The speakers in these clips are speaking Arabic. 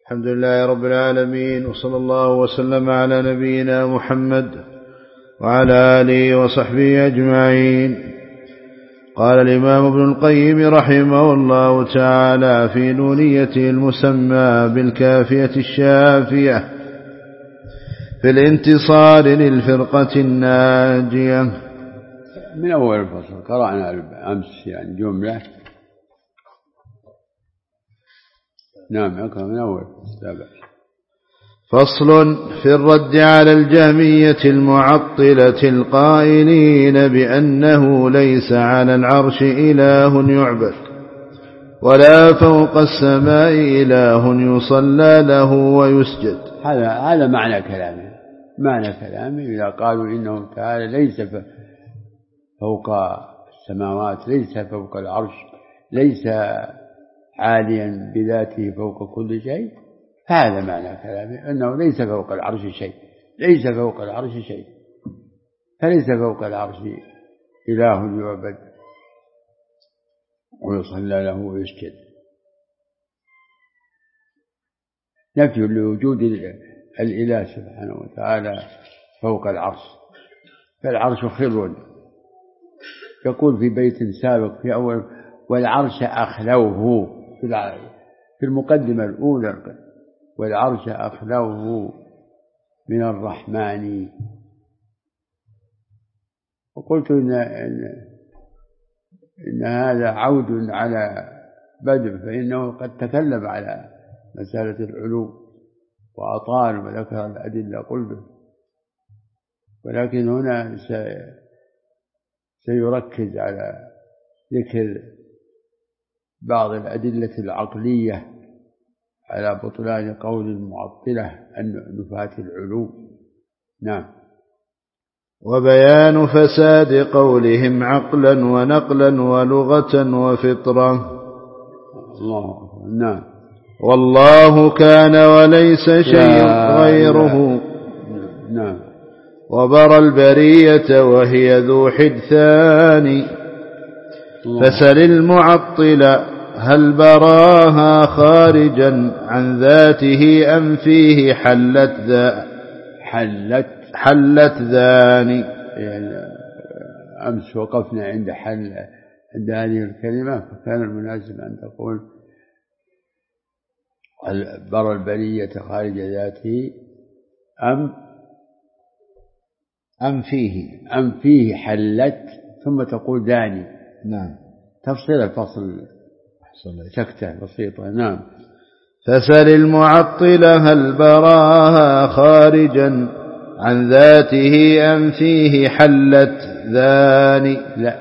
الحمد لله رب العالمين، وصلى الله وسلم على نبينا محمد وعلى آله وصحبه أجمعين. قال الإمام ابن القيم رحمه الله تعالى في نونيته المسمى بالكافية الشافية في الانتصار للفرقة الناجية. من أول الفصل قرأنا أمس يعني جملة. نعم أقرأ من أول فصل في الرد على الجهمية المعطلة القائلين بأنه ليس على العرش إله يعبد ولا فوق السماء إله يصلى له ويسجد. هذا معنى كلامه إذا قالوا إنه تعالى ليس فوق السماوات، ليس فوق العرش، ليس عاليا بذاته فوق كل شيء، هذا معنى كلامه أنه ليس فوق العرش شيء، ليس فوق العرش شيء، فليس فوق العرش إله يعبد ويصلى له ويسجد. نفي لوجود الإله سبحانه وتعالى فوق العرش، فالعرش خلو. يقول في بيت سابق في أول: والعرش أخلوه، في المقدمة الأولى: والعرش أخلوه من الرحمن. وقلت إن هذا عود على بدر، فإنه قد تكلم على مسألة العلو وأطال وذكر الأدلة قلت، ولكن هنا سيركز على ذكر بعض الأدلة العقلية على بطلان قول المعطلة أن نفاة العلو. نعم. وبيان فساد قولهم عقلا ونقلا ولغة وفطرة. الله أكبر. نعم. والله كان وليس شيء غيره. نعم. وبرى البرية وهي ذو حدثان. فسل المعطل هل براها خارجا عن ذاته أم فيه حلت ذاني. يعني أمس وقفنا عند هذه الكلمة، فكان المناسب أن تقول برى البرية خارج ذاته أم فيه حلت، ثم تقول ذاني. نعم. تفصيل الفصل سكتة بسيطة. نعم. فسل المعطل هل براها خارجا عن ذاته أم فيه حلت ذاني.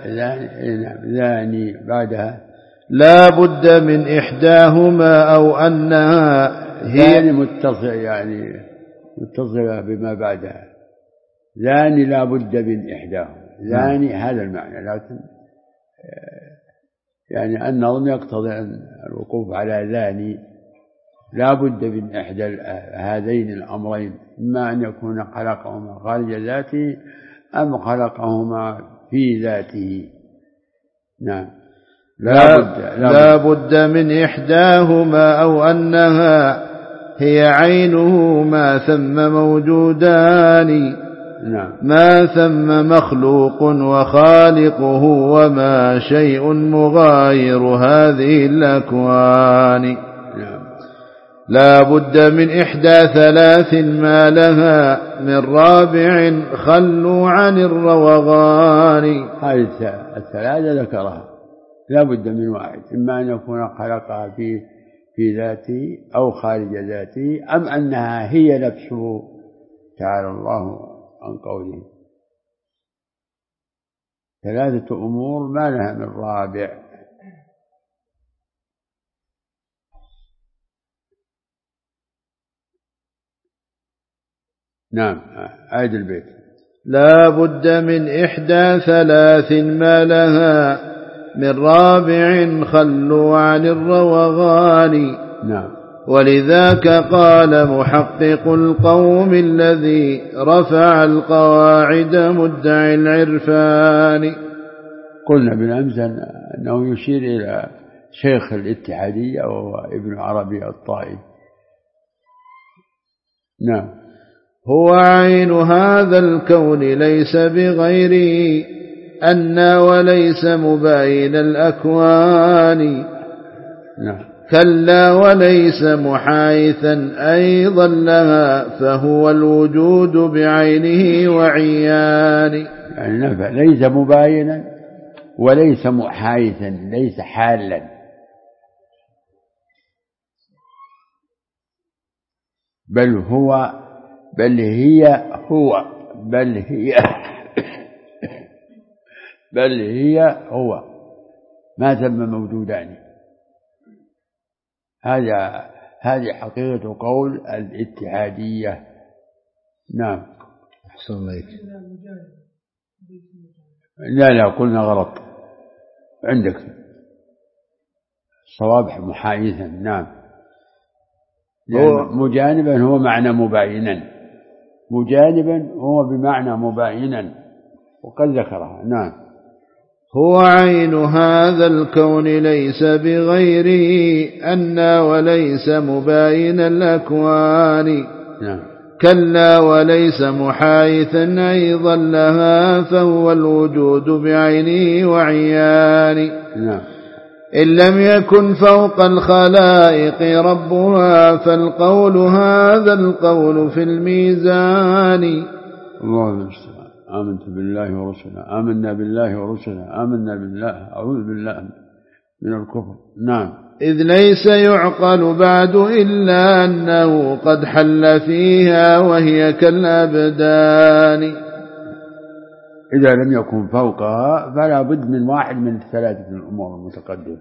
ذاني بعدها لا بد من إحداهما أو أنها هي متصلة بما بعدها. ذاني لا بد من إحداهما. ذاني هذا المعنى، لكن يعني النظم يقتضي الوقوف على ذاني. لا بد من إحدى هذين الأمرين، إما أن يكون خلقهما خارج ذاته أم خلقهما في ذاته. نعم. لا بد من إحداهما أو أنها هي عينه ما ثم موجودان. نعم. ما ثم مخلوق وخالقه وما شيء مغاير هذه الأكوان. نعم. لا بد من إحدى ثلاث ما لها من رابع خلوا عن الروغان. هذه الثلاثة ذكرها. لا بد من واحد، إما أن يكون خلقها في ذاته أو خارج ذاته، أم أنها هي نفسه تعالى الله عن قوله. ثلاثة أمور ما لها من رابع. نعم. عيد البيت. لا بد من إحدى ثلاث ما لها من رابع خلوا عن الروغان. نعم. ولذاك قال محقق القوم الذي رفع القواعد مدعي العرفان. قلنا بالأمس أنه يشير إلى شيخ الاتحادية وهو ابن عربي الطائي، نعم. هو عين هذا الكون ليس بغيره أن وليس مباين الأكوان. نعم. كلا وليس محايثا أيضا لها فهو الوجود بعينه وعيان. يعني نفع ليس مباينا وليس محايثا، ليس حالا، بل هو بل هي هو ما ثم موجودان. هذه حقيقة قول الاتحادية. نعم. أحسن الله. لا قلنا غلط عندك، صواب محايثا. نعم. مجانبا هو معنى مباينا، مجانبا هو بمعنى مباينا وقد ذكرها. نعم. هو عين هذا الكون ليس بغيره أن وليس مباين الأكوان. نعم. كلا وليس محايثا أيضا لها فهو الوجود بعينه وعيان. نعم. إن لم يكن فوق الخلائق ربها فالقول هذا القول في الميزان. الله المستعان. آمنت بالله ورسله، آمنا بالله ورسله، آمنا بالله، أعوذ بالله من الكفر. نعم. إذ ليس يعقل بعد إلا أنه قد حل فيها وهي كالأبدان. إذا لم يكن فوقها فلا بد من واحد من الثلاثة الأمور المتقدمة.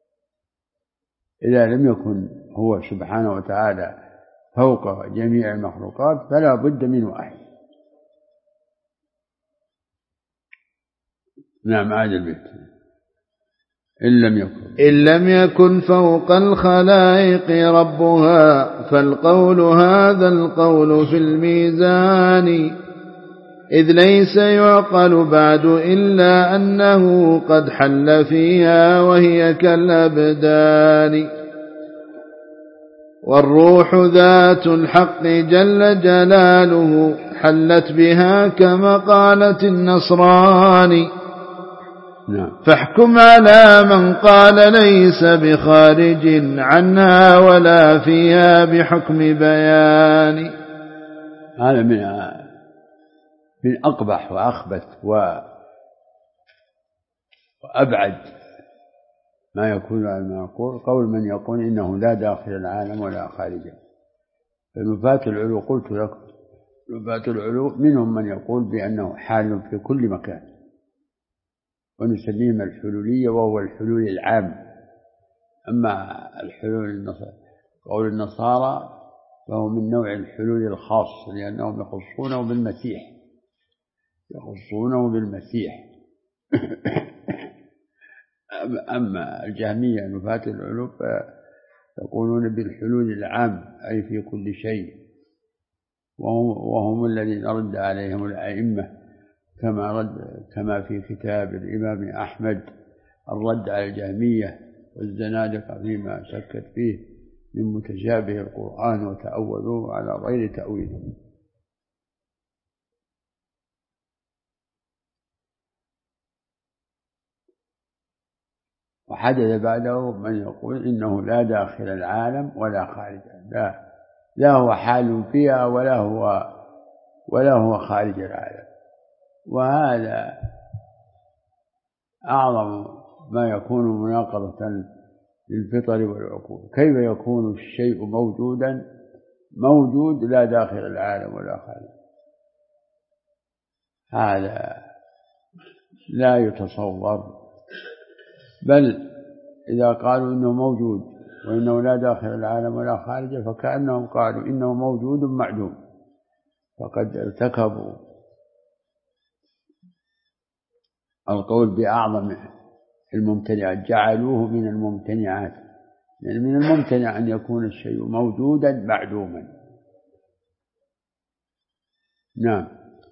إذا لم يكن هو سبحانه وتعالى فوق جميع المخلوقات فلا بد من واحد. نعم. عاد البيت. إن لم يكن فوق الخلائق ربها فالقول هذا القول في الميزان. إذ ليس يعقل بعد إلا أنه قد حل فيها وهي كالأبدان. والروح ذات الحق جل جلاله حلت بها كما قالت النصراني. نعم. فاحكم على من قال ليس بخارج عنها ولا فيها بحكم بيان. هذا من أقبح وأخبث وأبعد ما يكون على المعقول قول من يقول إنه لا داخل العالم ولا خارجه. فنفاة العلو قلت لكم نفاة العلو منهم من يقول بأنه حال في كل مكان، ونسميهم الحلولية وهو الحلول العام. أما الحلول قول النصارى فهو من نوع الحلول الخاص لأنهم يخصونه بالمسيح. أما الجهمية نفاة العلو يقولون بالحلول العام أي في كل شيء، وهم الذين رد عليهم الأئمة كما في كتاب الإمام أحمد الرد على الجهمية والزنادقة فيما شكت فيه من متشابه القرآن وتأولوه على غير تأويله. وحدث بعده من يقول إنه لا داخل العالم ولا خارجه، لا هو حال فيها ولا هو خارج العالم. وهذا أعظم ما يكون مناقضة للفطر والعقول. كيف يكون الشيء موجود لا داخل العالم ولا خارج؟ هذا لا يتصور. بل إذا قالوا إنه موجود وإنه لا داخل العالم ولا خارجه فكأنهم قالوا إنه موجود معدوم، فقد ارتكبوا القول بأعظم الممتنعات، جعلوه من الممتنعات، يعني من الممتنع أن يكون الشيء موجودا معدوما. نعم.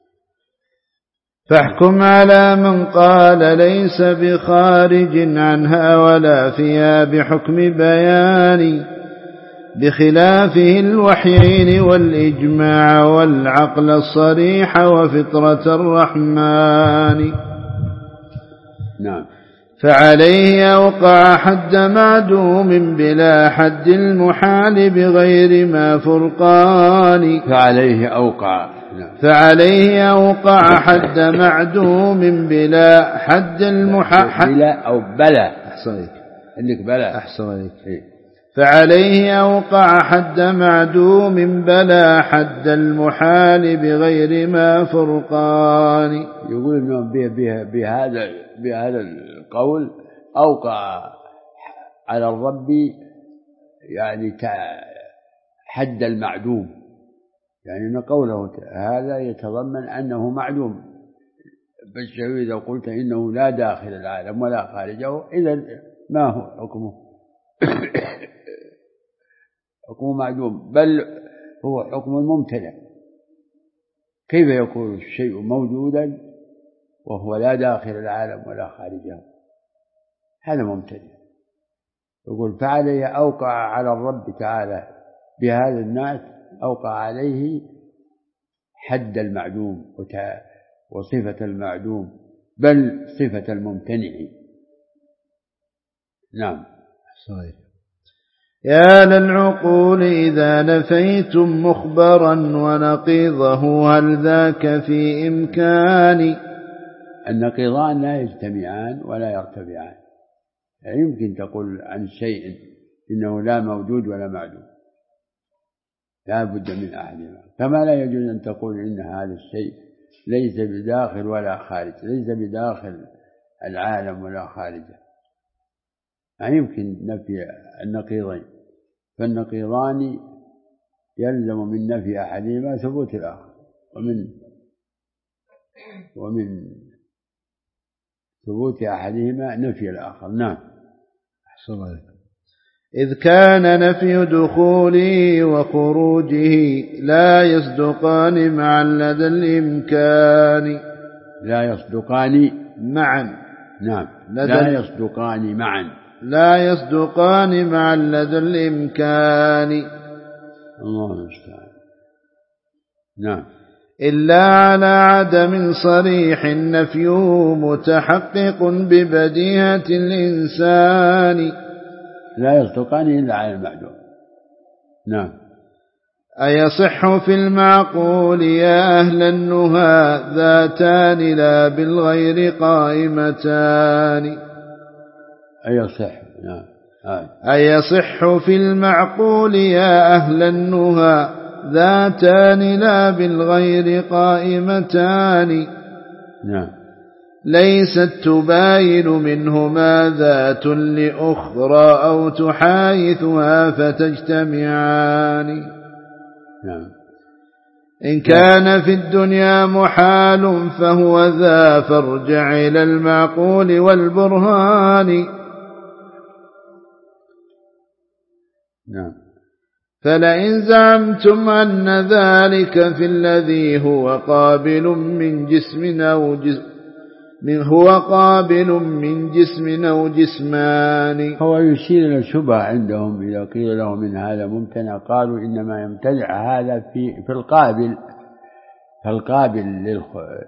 فاحكم على من قال ليس بخارج عنها ولا فيها بحكم بيان. بخلافه الوحيين والإجماع والعقل الصريح وفطرة الرحمن. نعم. فعليه أوقع حد معدوم بلا حد المحال بغير ما فرقان. فعليه أوقع. نعم. فعليه أوقع حد معدوم بلا حد المحال بلا أو بلا. أحسنك عندك بلا. أحسنك. فعليه أوقع حد معدوم بلا حد المحال بغير ما فرقان. يقول إنه بهذا القول أوقع على الرب يعني حد المعدوم، يعني أن قوله هذا يتضمن أنه معدوم. بالشيء إذا قلت إنه لا داخل العالم ولا خارجه، إذا ما هو حكمه؟ حكمه معدوم، بل هو حكم ممتنع. كيف يكون الشيء موجودا وهو لا داخل العالم ولا خارجه؟ هذا ممتنع. يقول فعليه أوقع على الرب تعالى بهذا الناس، أوقع عليه حد المعدوم وصفة المعدوم، بل صفة الممتنع. نعم. صحيح. يا للعقول إذا نفيتم مخبرا ونقيضه هل ذاك في إمكان. النقيضان لا يجتمعان ولا يرتفعان، يعني يمكن تقول عن شيء إنه لا موجود ولا معدوم، لا بد من أحدهما، كما لا يجوز أن تقول إن هذا الشيء ليس بداخل ولا خارج، ليس بداخل العالم ولا خارجه، يعني يمكن نفي النقيضين. فالنقيضان يلزم من نفي أحدهما ثبوت الآخر، ومن ثبوت أحدهما نفي الآخر. نعم. أحسن الله. إذ كان نفي دخوله وخروجه لا يصدقان معا لدى الإمكان. لا يصدقان معا. نعم. لا يصدقان معا. لا يصدقان معا لدى الإمكان. الله المستعان. نعم. إلا على عدم صريح النفي متحقق ببديهة الإنسان. لا يصدقان إلا على المعدوم. نعم. أيصح في المعقول يا أهل النهى ذاتان لا بالغير قائمتان. أيصح. نعم. أيصح في المعقول يا أهل النهى ذاتان لا بالغير قائمتان. نعم. ليست تباين منهما ذات لأخرى أو تحايثها فتجتمعان. نعم. إن كان في الدنيا محال فهو ذا فارجع إلى المعقول والبرهان. نعم. فلئن زعمتم أن ذلك في الذي هو قابل من جسم أو جسمان. هو يشير إلى الشبهة عندهم إذا قيل لهم إن هذا ممتنع، قالوا إنما يمتنع هذا في القابل، فالقابل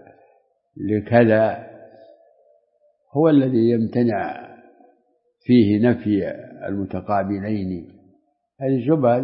لكذا هو الذي يمتنع فيه نفي المتقابلين. هذه شبهة.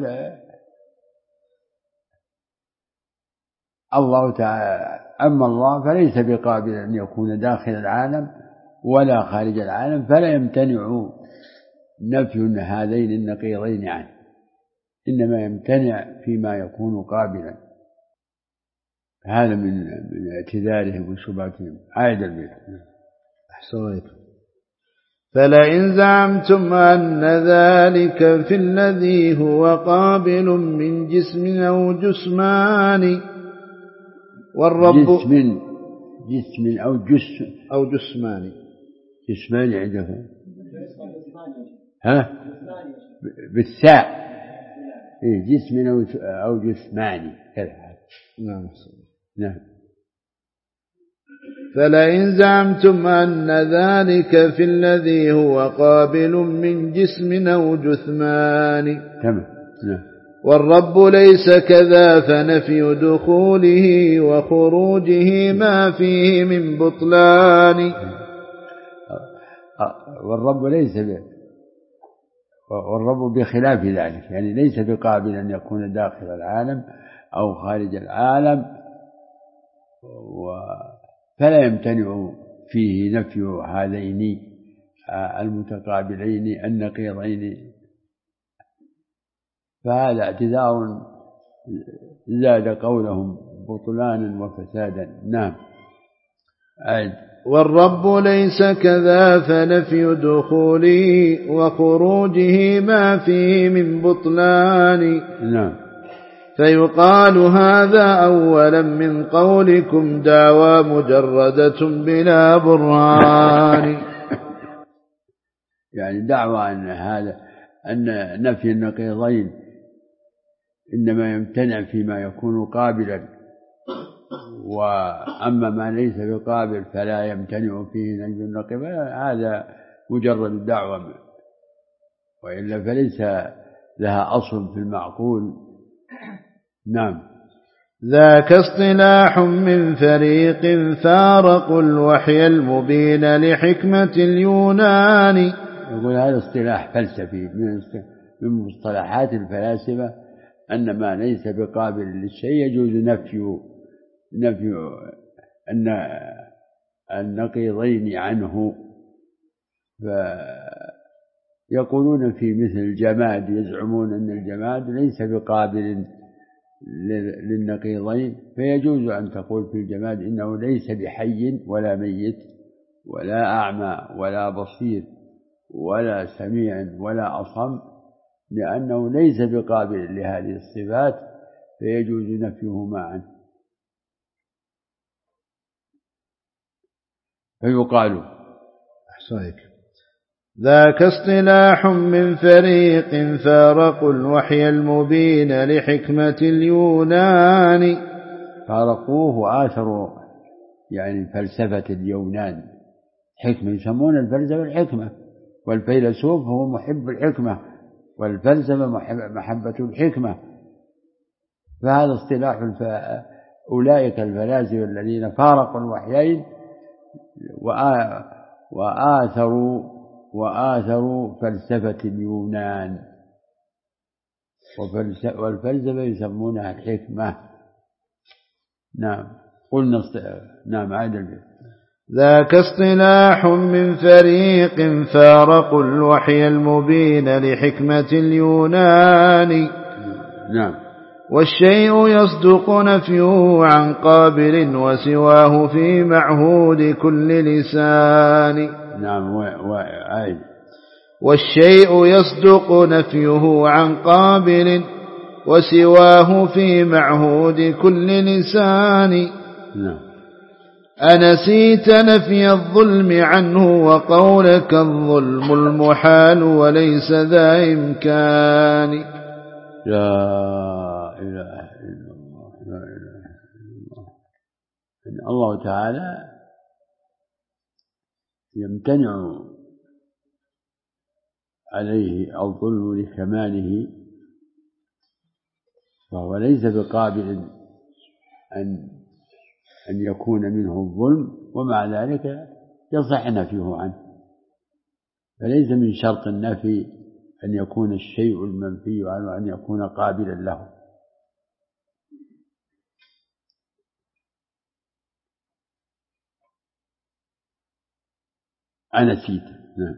الله تعالى أما الله فليس بقابل أن يكون داخل العالم ولا خارج العالم، فلا يمتنع نفي هذين النقيضين عنه، إنما يمتنع فيما يكون قابلا. هذا من اعتذارهم وشبهتهم. عائد البيت. أحسنت. فلئن زعمتم أن ذلك في الذي هو قابل من جسم أو جسمان والرب جسم أو جسمان جسمان عندك بالساء جسم أو جسمان كذا. نعم. نعم. فلئن زعمتم أن ذلك في الذي هو قابل من جسم أو جثمان. تمام. والرب ليس كذا فنفي دخوله وخروجه ما فيه من بطلان. والرب بخلاف ذلك، يعني ليس بقابل أن يكون داخل العالم أو خارج العالم، فلا يمتنع فيه نفي هذين المتقابلين النقيضين، فهذا اعتذار زاد قولهم بطلانا وفسادا. نعم. والرب ليس كذا فنفي دخوله وخروجه ما فيه من بطلان. نعم. فيقال هذا أولا من قولكم دعوى مجردة بلا برهان. يعني دعوى أن نفي النقيضين إنما يمتنع فيما يكون قابلا، وأما ما ليس بقابل فلا يمتنع فيه نفي النقيضين، هذا مجرد دعوة، وإلا فليس لها أصل في المعقول. نعم. ذاك اصطلاح من فريق فارقوا الوحي المبين لحكمة اليونان. يقول هذا اصطلاح فلسفي من مصطلحات الفلاسفة، أن ما ليس بقابل للشيء يجوز نفي أن النقيضين عنه. فيقولون في مثل الجماد، يزعمون أن الجماد ليس بقابل للنقيضين، فيجوز أن تقول في الجماد إنه ليس بحي ولا ميت ولا أعمى ولا بصير ولا سميع ولا أصم، لأنه ليس بقابل لهذه الصفات، فيجوز نفيه معا. فيقال ذاك اصطلاح من فريق فارقوا الوحي المبين لحكمة اليونان. فارقوه وآثروا يعني فلسفة اليونان، حكمة، يسمون الفلسفة الحكمة، والفيلسوف هو محب الحكمة، والفلسفة محبة الحكمة. فهذا اصطلاح أولئك الفلاسفة الذين فارقوا الوحيين وآثروا فلسفة اليونان، والفلسفة يسمونها الحكمة. نعم. قلنا نعم. عادل. ذاك اصطلاح من فريق فارقوا الوحي المبين لحكمة اليونان. نعم. والشيء يصدق نفيه عن قابل وسواه في معهود كل لسان. نعم. والشيء يصدق نفيه عن قابل وسواه في معهود كل لسان. نعم. أنسيت نفي الظلم عنه وقولك الظلم المحال وليس ذا إمكان. لا إله إلا الله، لا إله إلا الله. إن الله تعالى يمتنع عليه الظلم لكماله، فهو ليس بقابل أن يكون منه الظلم، ومع ذلك يصح نفيه عنه. فليس من شرط النفي أن يكون الشيء المنفي عنه أن يكون قابلا له. أنسيت. نعم.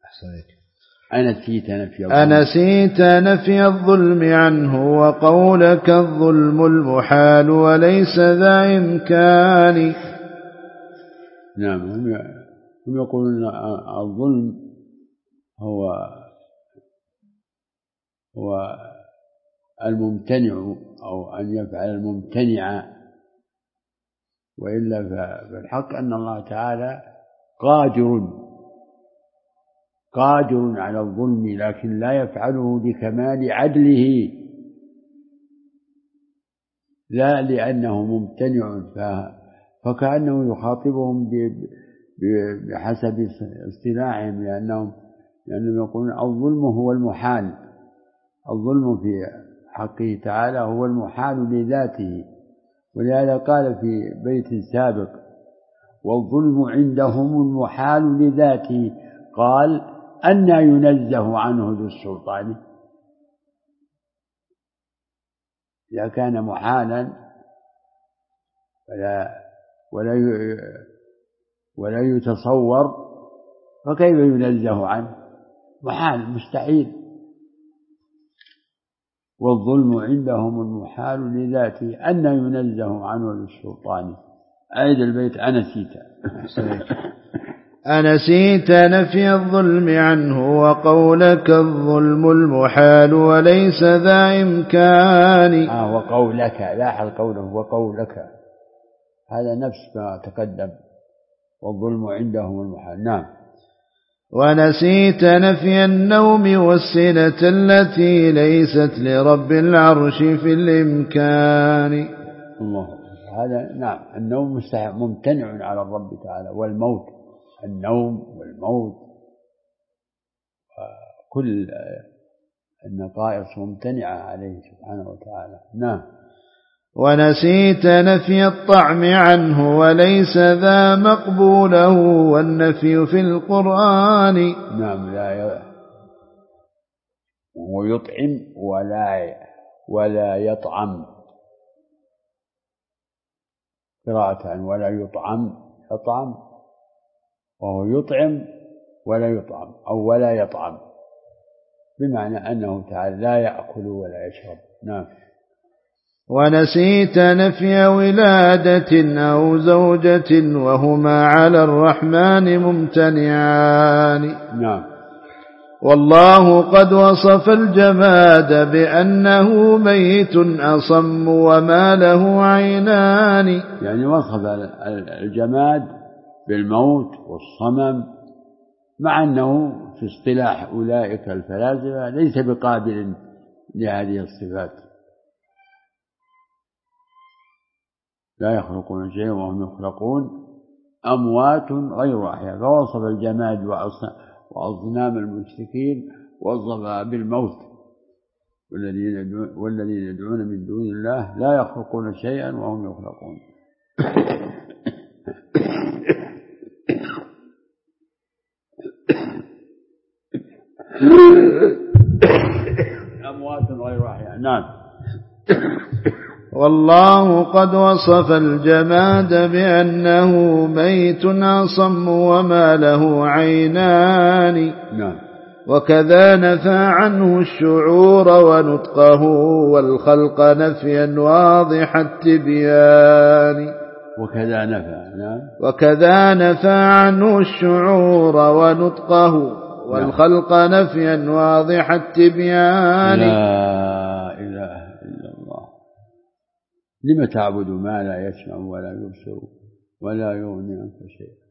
أنسيت نفي الظلم عنه وقولك الظلم المحال وليس ذا إمكان. نعم. هم يقولون الظلم هو الممتنع، أو أن يفعل الممتنع، وإلا فالحق أن الله تعالى قادر على الظلم، لكن لا يفعله لكمال عدله، لا لأنه ممتنع، فكأنه يخاطبهم بحسب اصطلاحهم، لأنهم يقولون الظلم هو المحال، الظلم في حقه تعالى هو المحال لذاته، ولهذا قال في بيت سابق: والظلم عندهم المحال لذاته، قال: أنى ينزه عنه ذو السلطان. إذا كان محالا ولا يتصور، فكيف ينزه عنه؟ محال، مستحيل. والظلم عندهم المحال لذاته أنى ينزه عنه ذو السلطان. أعيد البيت: أنسيت أنسيت نفي الظلم عنه وقولك الظلم المحال وليس ذا إمكان. وقولك، لاحظ قوله وقولك، هذا نفس ما تقدم: والظلم عندهم المحال. نعم. ونسيت نفي النوم والسنة التي ليست لرب العرش في الإمكان. الله، هذا نعم، النوم ممتنع على الرب تعالى، والموت، النوم والموت كل النقائص ممتنعة عليه سبحانه وتعالى. نعم. ونسيت نفي الطعم عنه وليس ذا مقبوله والنفي في القرآن. نعم، وهو يطعم ولا يطعم، قراءة ولا يطعم، وهو يطعم ولا يطعم، أو ولا يطعم، بمعنى أنه تعالى لا يأكل ولا يشرب. نعم. ونسيت نفي ولادة أو زوجة وهما على الرحمن ممتنعان. نعم. والله قد وصف الجماد بأنه ميت أصم وما له عينان. يعني وصف الجماد بالموت والصمم، مع أنه في اصطلاح أولئك الفلاسفة ليس بقابل لهذه الصفات، لا يخلقون شيئا وهم يخلقون، أموات غير أحياء. فوصف الجماد وأصنام المشركين وصفها بالموت. والذين يدعون من دون الله لا يخلقون شيئا وهم يخلقون. أموات غير أحياء. نعم. والله قد وصف الجماد بأنه ميت أصم وما له عينان. نعم. وكذا نفى عنه الشعور ونطقه والخلق نفيا واضح التبيان. وكذا نفى عنه الشعور ونطقه والخلق نفيا واضح التبيان. لا إله إلا الله. لم تعبد ما لا يسمع ولا يبصر ولا يغني عنك شيئا؟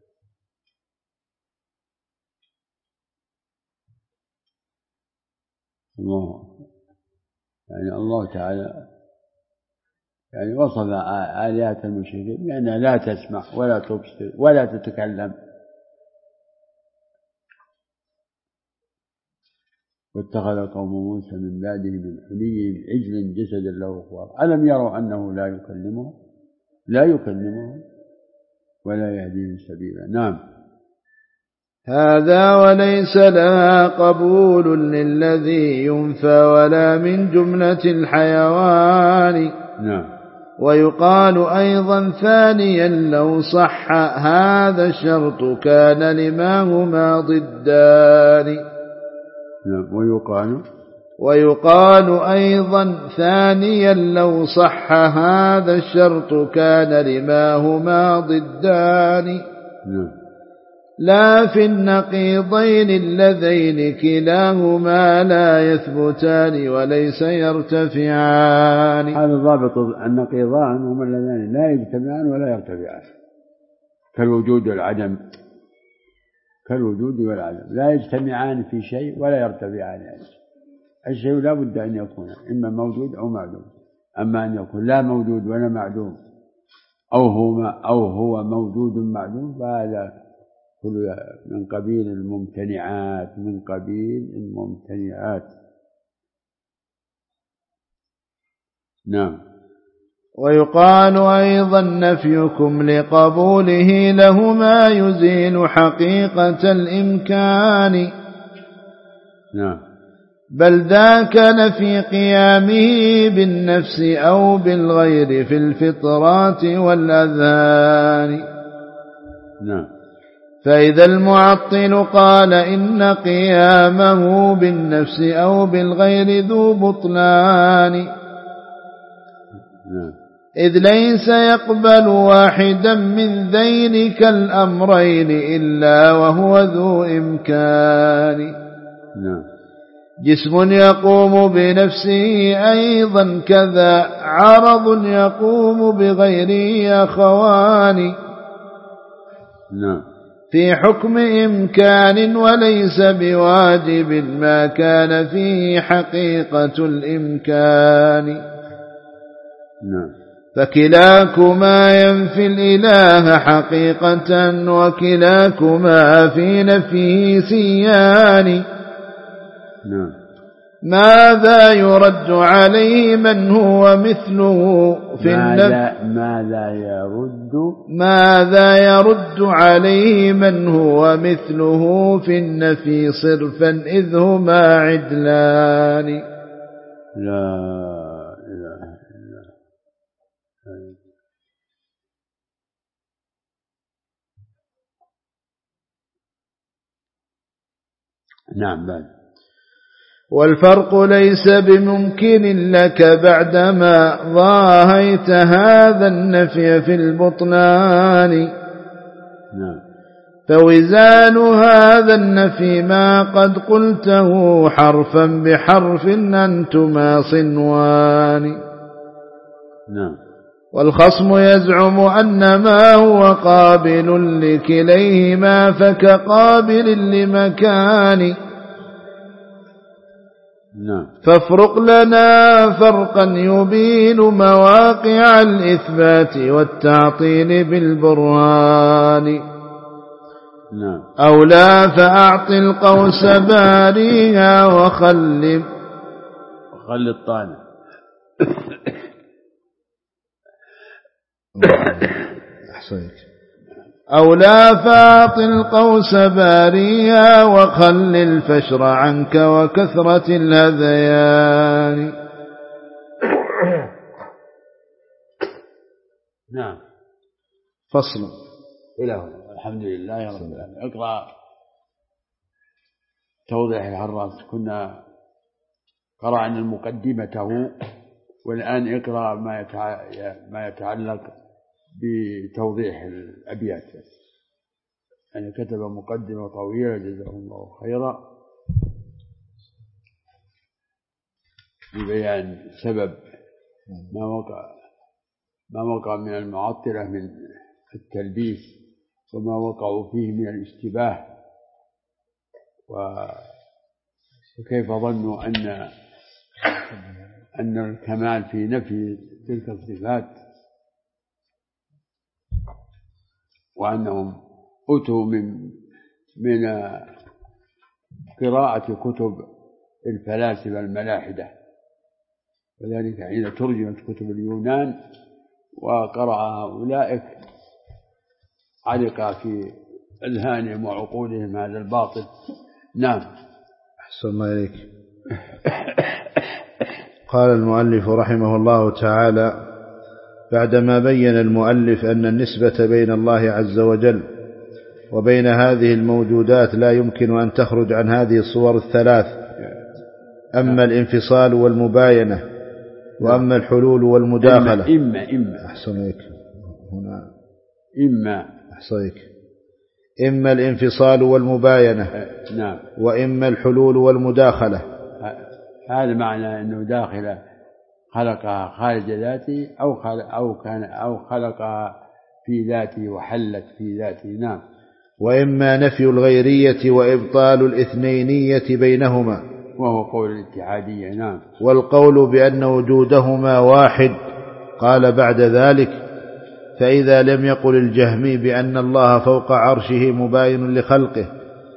الله، يعني الله تعالى يعني وصف آلهة المشركين بأنها لا تسمع ولا تبصر ولا تتكلم. واتخذ قوم موسى من بعده من حليهم عجلا جسدا له خوار ألم يروا أنه لا يكلمهم ولا يهديهم سبيلا. نعم. هذا وليس لها قبول للذي ينفى ولا من جملة الحيوان. نعم. ويقال أيضا ثانيا لو صح هذا الشرط كان لما هما ضدان. نعم. ويقال أيضا ثانيا لو صح هذا الشرط كان لما هما ضدان. نعم. لا في النقيضين اللذين كلاهما لا يثبتان وليس يرتفعان. هذا ضابط النقيضان هما اللذان لا يجتمعان ولا يرتفعان، كالوجود والعدم، لا يجتمعان في شيء ولا يرتفعان. الشيء لا بد أن يكون إما موجود أو معدوم، أما أن يكون لا موجود ولا معدوم أو هو موجود معدوم فهذا كل من قبيل الممتنعات. نعم. ويقال أيضا نفيكم لقبوله له ما يزيل حقيقة الإمكان. نعم. بل ذاك نفي قيامه بالنفس أو بالغير في الفطرات والأذهان. نعم. فإذا المعطل قال إن قيامه بالنفس أو بالغير ذو بطلان، إذ ليس يقبل واحدا من ذينك الأمرين إلا وهو ذو إمكان. جسم يقوم بنفسه أيضا كذا عرض يقوم بغيره أخوان، في حكم إمكان وليس بواجب ما كان فيه حقيقة الإمكان. فكلاكما ينفي الإله حقيقة وكلاكما في نفيه سيان. ماذا يرد عليه من هو مثله في النفي؟ ماذا يرد عليه من هو مثله في النفي صرفا إذ هما عدلان. لا إله إلا الله. نعم. بعد والفرق ليس بممكن لك بعدما ضاهيت هذا النفي في البطلان. فوزان هذا النفي ما قد قلته حرفا بحرف أنتما صنوان. والخصم يزعم أن ما هو قابل لكليهما فكقابل لمكان. فافرق لنا فرقا يبين مواقع الإثبات والتعطيل بالبرهان. أو لا فأعط القوس باريها وخل الطانة. أحسنك. أو لا فاط القوس باريها وخل الفشر عنك وكثرة الهذيان. نعم. فصل. إله الحمد لله رب العالمين. اقرأ توضيح الحراس. كنا قرأنا المقدمته والآن اقرأ ما يتعلق بتوضيح الأبيات. يعني كتب مقدمة طويلة جزاه الله خيرا لبيان سبب ما وقع من المعطلة من التلبيس وما وقعوا فيه من الاشتباه، وكيف ظنوا أن الكمال في نفي تلك الصفات، وأنهم أتوا من قراءة كتب الفلاسفة الملاحدة، وذلك حين ترجمت كتب اليونان وقرأ أولئك علق في أذهانهم وعقولهم هذا الباطل. نعم. أحسن الله إليك. قال المؤلف رحمه الله تعالى: بعدما بين المؤلف أن النسبة بين الله عز وجل وبين هذه الموجودات لا يمكن أن تخرج عن هذه الصور الثلاث، أما الانفصال والمباينة وأما الحلول والمداخلة. أحسنك. هنا أحسنك. إما الانفصال والمباينة نعم. وإما الحلول والمداخلة. هذا معنى أنه داخل خلقها خارج ذاته أو خلقها في ذاته وحلت في ذاته. نعم. وإما نفي الغيرية وإبطال الاثنينية بينهما، وهو قول الاتحادية. نعم. والقول بأن وجودهما واحد. قال بعد ذلك: فإذا لم يقل الجهمي بأن الله فوق عرشه مباين لخلقه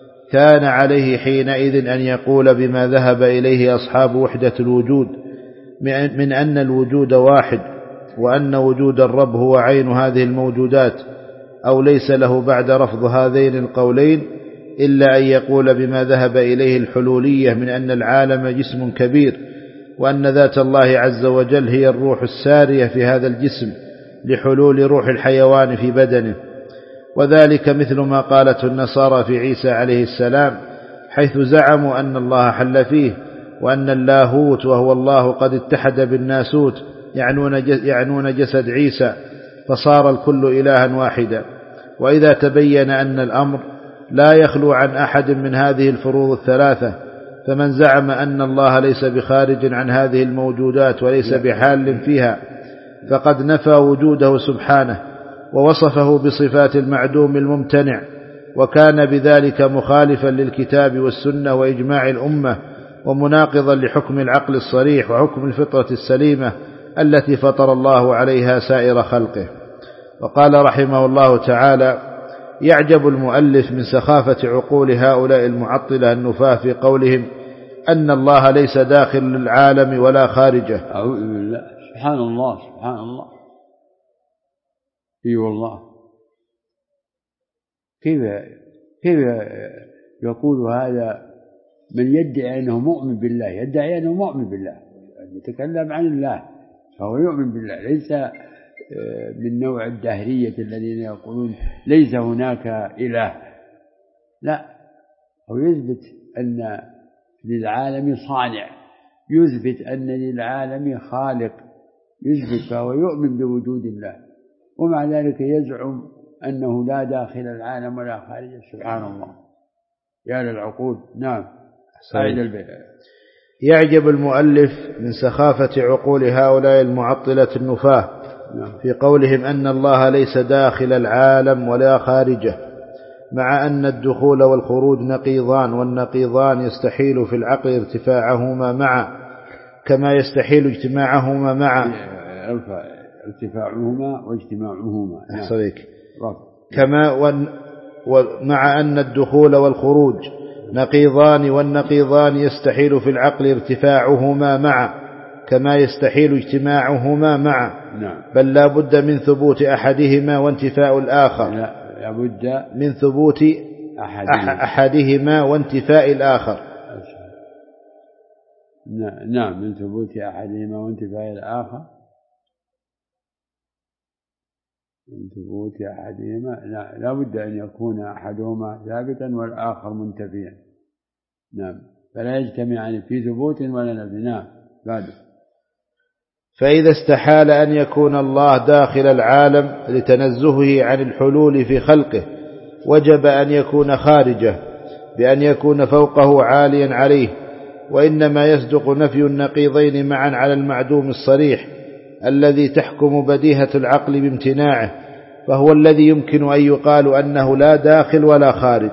كان عليه حينئذ أن يقول بما ذهب إليه أصحاب وحدة الوجود من أن الوجود واحد، وأن وجود الرب هو عين هذه الموجودات، أو ليس له بعد رفض هذين القولين إلا أن يقول بما ذهب إليه الحلولية من أن العالم جسم كبير، وأن ذات الله عز وجل هي الروح السارية في هذا الجسم لحلول روح الحيوان في بدنه. وذلك مثل ما قالته النصارى في عيسى عليه السلام، حيث زعموا أن الله حل فيه، وأن اللاهوت وهو الله قد اتحد بالناسوت، يعنون جسد عيسى، فصار الكل إلها واحدا. وإذا تبين أن الأمر لا يخلو عن أحد من هذه الفروض الثلاثة، فمن زعم أن الله ليس بخارج عن هذه الموجودات وليس بحال فيها فقد نفى وجوده سبحانه، ووصفه بصفات المعدوم الممتنع، وكان بذلك مخالفا للكتاب والسنة وإجماع الأمة، ومناقضا لحكم العقل الصريح وحكم الفطرة السليمة التي فطر الله عليها سائر خلقه. وقال رحمه الله تعالى: يعجب المؤلف من سخافة عقول هؤلاء المعطلة النفاة في قولهم أن الله ليس داخل العالم ولا خارجه. أعوذ بالله، سبحان الله سبحان الله. اي والله، كيف يقول هذا من يدعي أنه مؤمن بالله، يدعي أنه مؤمن بالله، يتكلم عن الله فهو يؤمن بالله، ليس من نوع الدهرية الذين يقولون ليس هناك إله، لا، هو يثبت أن للعالم صانع، يثبت أن للعالم خالق، يثبت، فهو يؤمن بوجود الله، ومع ذلك يزعم أنه لا داخل العالم ولا خارجه. سبحان الله، يا للعقول. نعم. يعجب المؤلف من سخافة عقول هؤلاء المعطلة النفاة في قولهم أن الله ليس داخل العالم ولا خارجه، مع أن الدخول والخروج نقيضان، والنقيضان يستحيل في العقل ارتفاعهما معا كما يستحيل اجتماعهما معا. ارتفاعهما واجتماعهما. مع أن الدخول والخروج نقيضان، والنقيضان يستحيل في العقل ارتفاعهما معا كما يستحيل اجتماعهما معا. بل لا بد من ثبوت أحدهما وانتفاء الآخر. لا بد من ثبوت أحدهما وانتفاء الآخر. نعم، من ثبوت أحدهما وانتفاء الآخر. من ثبوت أحدهما، لا بد أن يكون أحدهما ثابتا والآخر منتفيا. نعم، فلا يجتمعان في ثبوت ولا نفي. نعم. بعد: فإذا استحال أن يكون الله داخل العالم لتنزهه عن الحلول في خلقه، وجب أن يكون خارجه بأن يكون فوقه عاليا عليه، وإنما يصدق نفي النقيضين معا على المعدوم الصريح الذي تحكم بديهة العقل بامتناعه، فهو الذي يمكن أن يقال أنه لا داخل ولا خارج.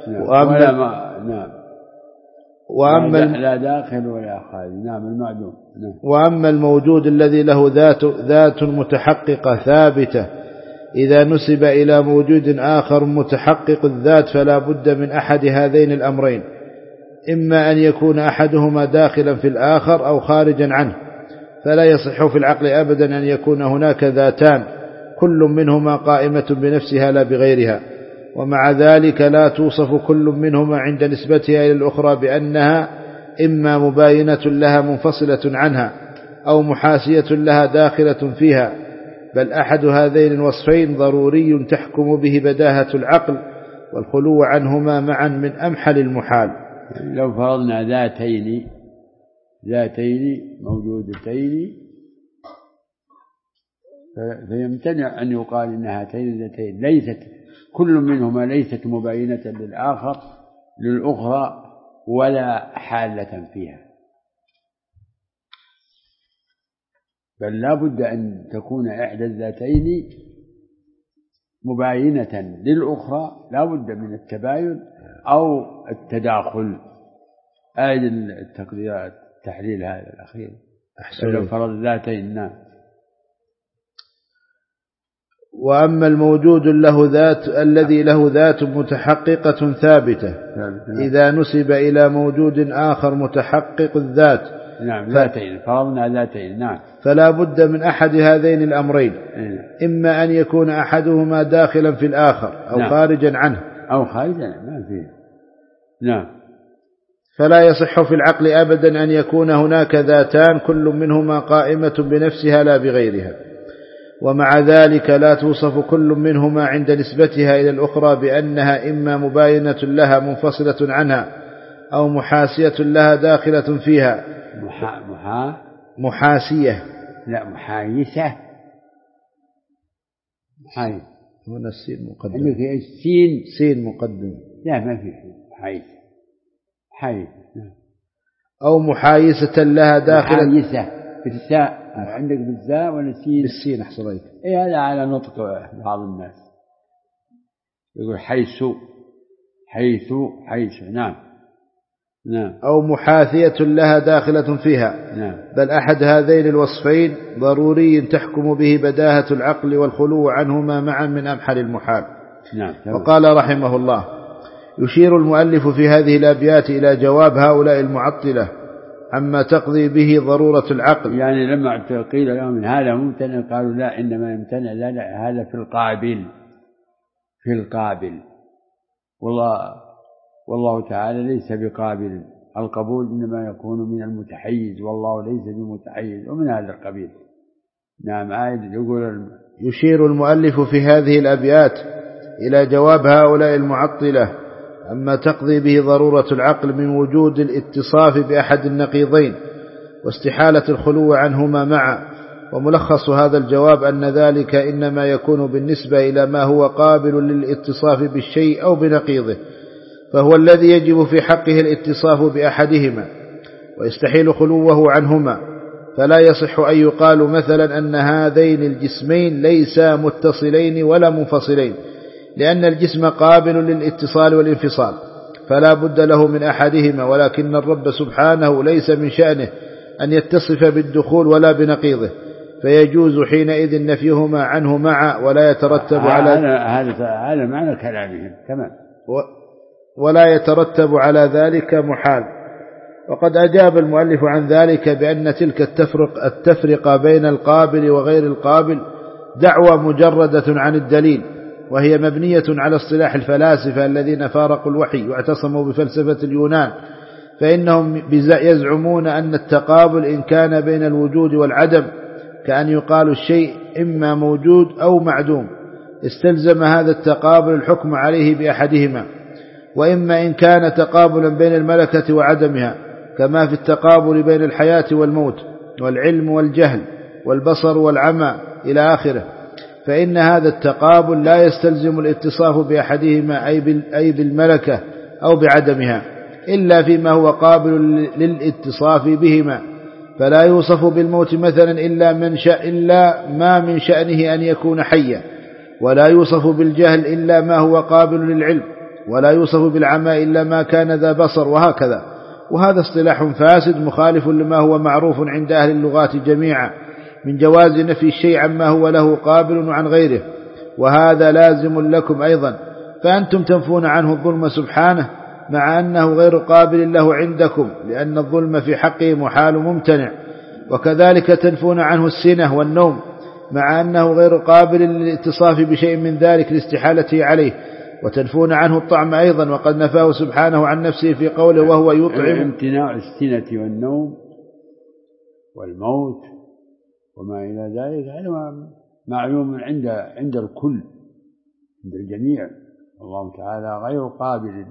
لا داخل ولا خارج. نعم، المعدوم. نعم. وأما الموجود الذي له ذات متحققة ثابتة، إذا نسب إلى موجود آخر متحقق الذات فلا بد من أحد هذين الأمرين، إما أن يكون أحدهما داخلا في الآخر أو خارجا عنه، فلا يصح في العقل أبدا أن يكون هناك ذاتان كل منهما قائمة بنفسها لا بغيرها، ومع ذلك لا توصف كل منهما عند نسبتها إلى الأخرى بأنها إما مباينة لها منفصلة عنها أو محاسية لها داخلة فيها، بل أحد هذين الوصفين ضروري تحكم به بداهة العقل، والخلو عنهما معا من أمحل المحال. لو فرضنا ذاتين موجودتين، فيمتنع أن يقال إن هاتين الذاتين كل منهما ليست مباينة للأخرى ولا حالة فيها، بل لا بد أن تكون إحدى الذاتين مباينة للأخرى، لا بد من التباين أو التداخل. التحليل هذا الأخير لو فرض ذاتين. نعم. وأما الموجود الذي له ذات متحققة ثابتة، إذا نسب إلى موجود آخر متحقق الذات نعم ذاتين، فرضنا ذاتين. نعم. فلا بد من أحد هذين الأمرين، إما أن يكون أحدهما داخلا في الآخر أو خارجا عنه، أو خارجا ما فيه. نعم. فلا يصح في العقل أبدا أن يكون هناك ذاتان كل منهما قائمة بنفسها لا بغيرها، ومع ذلك لا توصف كل منهما عند نسبتها إلى الأخرى بأنها إما مباينة لها منفصلة عنها أو محاسية لها داخلة فيها. محاسية، لا محايسة. محايسة هنا السين مقدم. عندك السين سين مقدم. لا ما في محايسة. محايسة أو محايسة لها داخلة. محايسة بالساء، عندك بالزاء ولا السين؟ بالسين أحسن عليك. إيه هذا على نطق بعض الناس يقول حيث حيث حيث. نعم. نعم. أو محاثية لها داخلة فيها. نعم. بل أحد هذين الوصفين ضروري تحكم به بداهة العقل والخلو عنهما معا من أمحل المحال. نعم. وقال رحمه الله: يشير المؤلف في هذه الأبيات إلى جواب هؤلاء المعطلة عما تقضي به ضرورة العقل. يعني لما قيل لهم من هذا ممتنع قالوا لا، إنما يمتنع لا هذا في القابل، في القابل. والله تعالى ليس بقابل، القبول إنما يكون من المتحيز، والله ليس بمتحيز، ومن هذا القبيل. نعم. عائد يقول يشير المؤلف في هذه الأبيات إلى جواب هؤلاء المعطلة أما تقضي به ضرورة العقل من وجود الاتصاف بأحد النقيضين واستحالة الخلو عنهما معا. وملخص هذا الجواب أن ذلك إنما يكون بالنسبة إلى ما هو قابل للاتصاف بالشيء أو بنقيضه، فهو الذي يجب في حقه الاتصاف بأحدهما ويستحيل خلوه عنهما. فلا يصح أن يقال مثلا أن هذين الجسمين ليسا متصلين ولا منفصلين، لأن الجسم قابل للاتصال والانفصال فلا بد له من أحدهما، ولكن الرب سبحانه ليس من شأنه أن يتصف بالدخول ولا بنقيضه، فيجوز حينئذ نفيهما عنه معا ولا يترتب على هذا معنى كلامهم تمام، ولا يترتب على ذلك محال. وقد أجاب المؤلف عن ذلك بأن تلك التفرقة بين القابل وغير القابل دعوى مجردة عن الدليل، وهي مبنية على اصطلاح الفلاسفة الذين فارقوا الوحي واعتصموا بفلسفة اليونان، فإنهم يزعمون أن التقابل إن كان بين الوجود والعدم كأن يقال الشيء إما موجود أو معدوم، استلزم هذا التقابل الحكم عليه بأحدهما، وإما إن كان تقابلا بين الملكة وعدمها كما في التقابل بين الحياة والموت والعلم والجهل والبصر والعمى إلى آخره، فإن هذا التقابل لا يستلزم الاتصاف بأحدهما أي بالملكة أو بعدمها إلا فيما هو قابل للاتصاف بهما، فلا يوصف بالموت مثلا إلا ما من شأنه أن يكون حيا، ولا يوصف بالجهل إلا ما هو قابل للعلم، ولا يوصف بالعمى إلا ما كان ذا بصر، وهكذا. وهذا اصطلاح فاسد مخالف لما هو معروف عند أهل اللغات جميعا من جواز نفي الشيء عما هو له قابل عن غيره، وهذا لازم لكم أيضا، فأنتم تنفون عنه الظلم سبحانه مع أنه غير قابل له عندكم، لأن الظلم في حقه محال ممتنع، وكذلك تنفون عنه السنة والنوم مع أنه غير قابل للاتصاف بشيء من ذلك لاستحالته عليه، وتنفون عنه الطعم أيضا وقد نفاه سبحانه عن نفسه في قوله وهو يطعم. امتناع السنة والنوم والموت وما إلى ذلك هذا معلوم عند الكل، عند الجميع. الله تعالى غير قابل،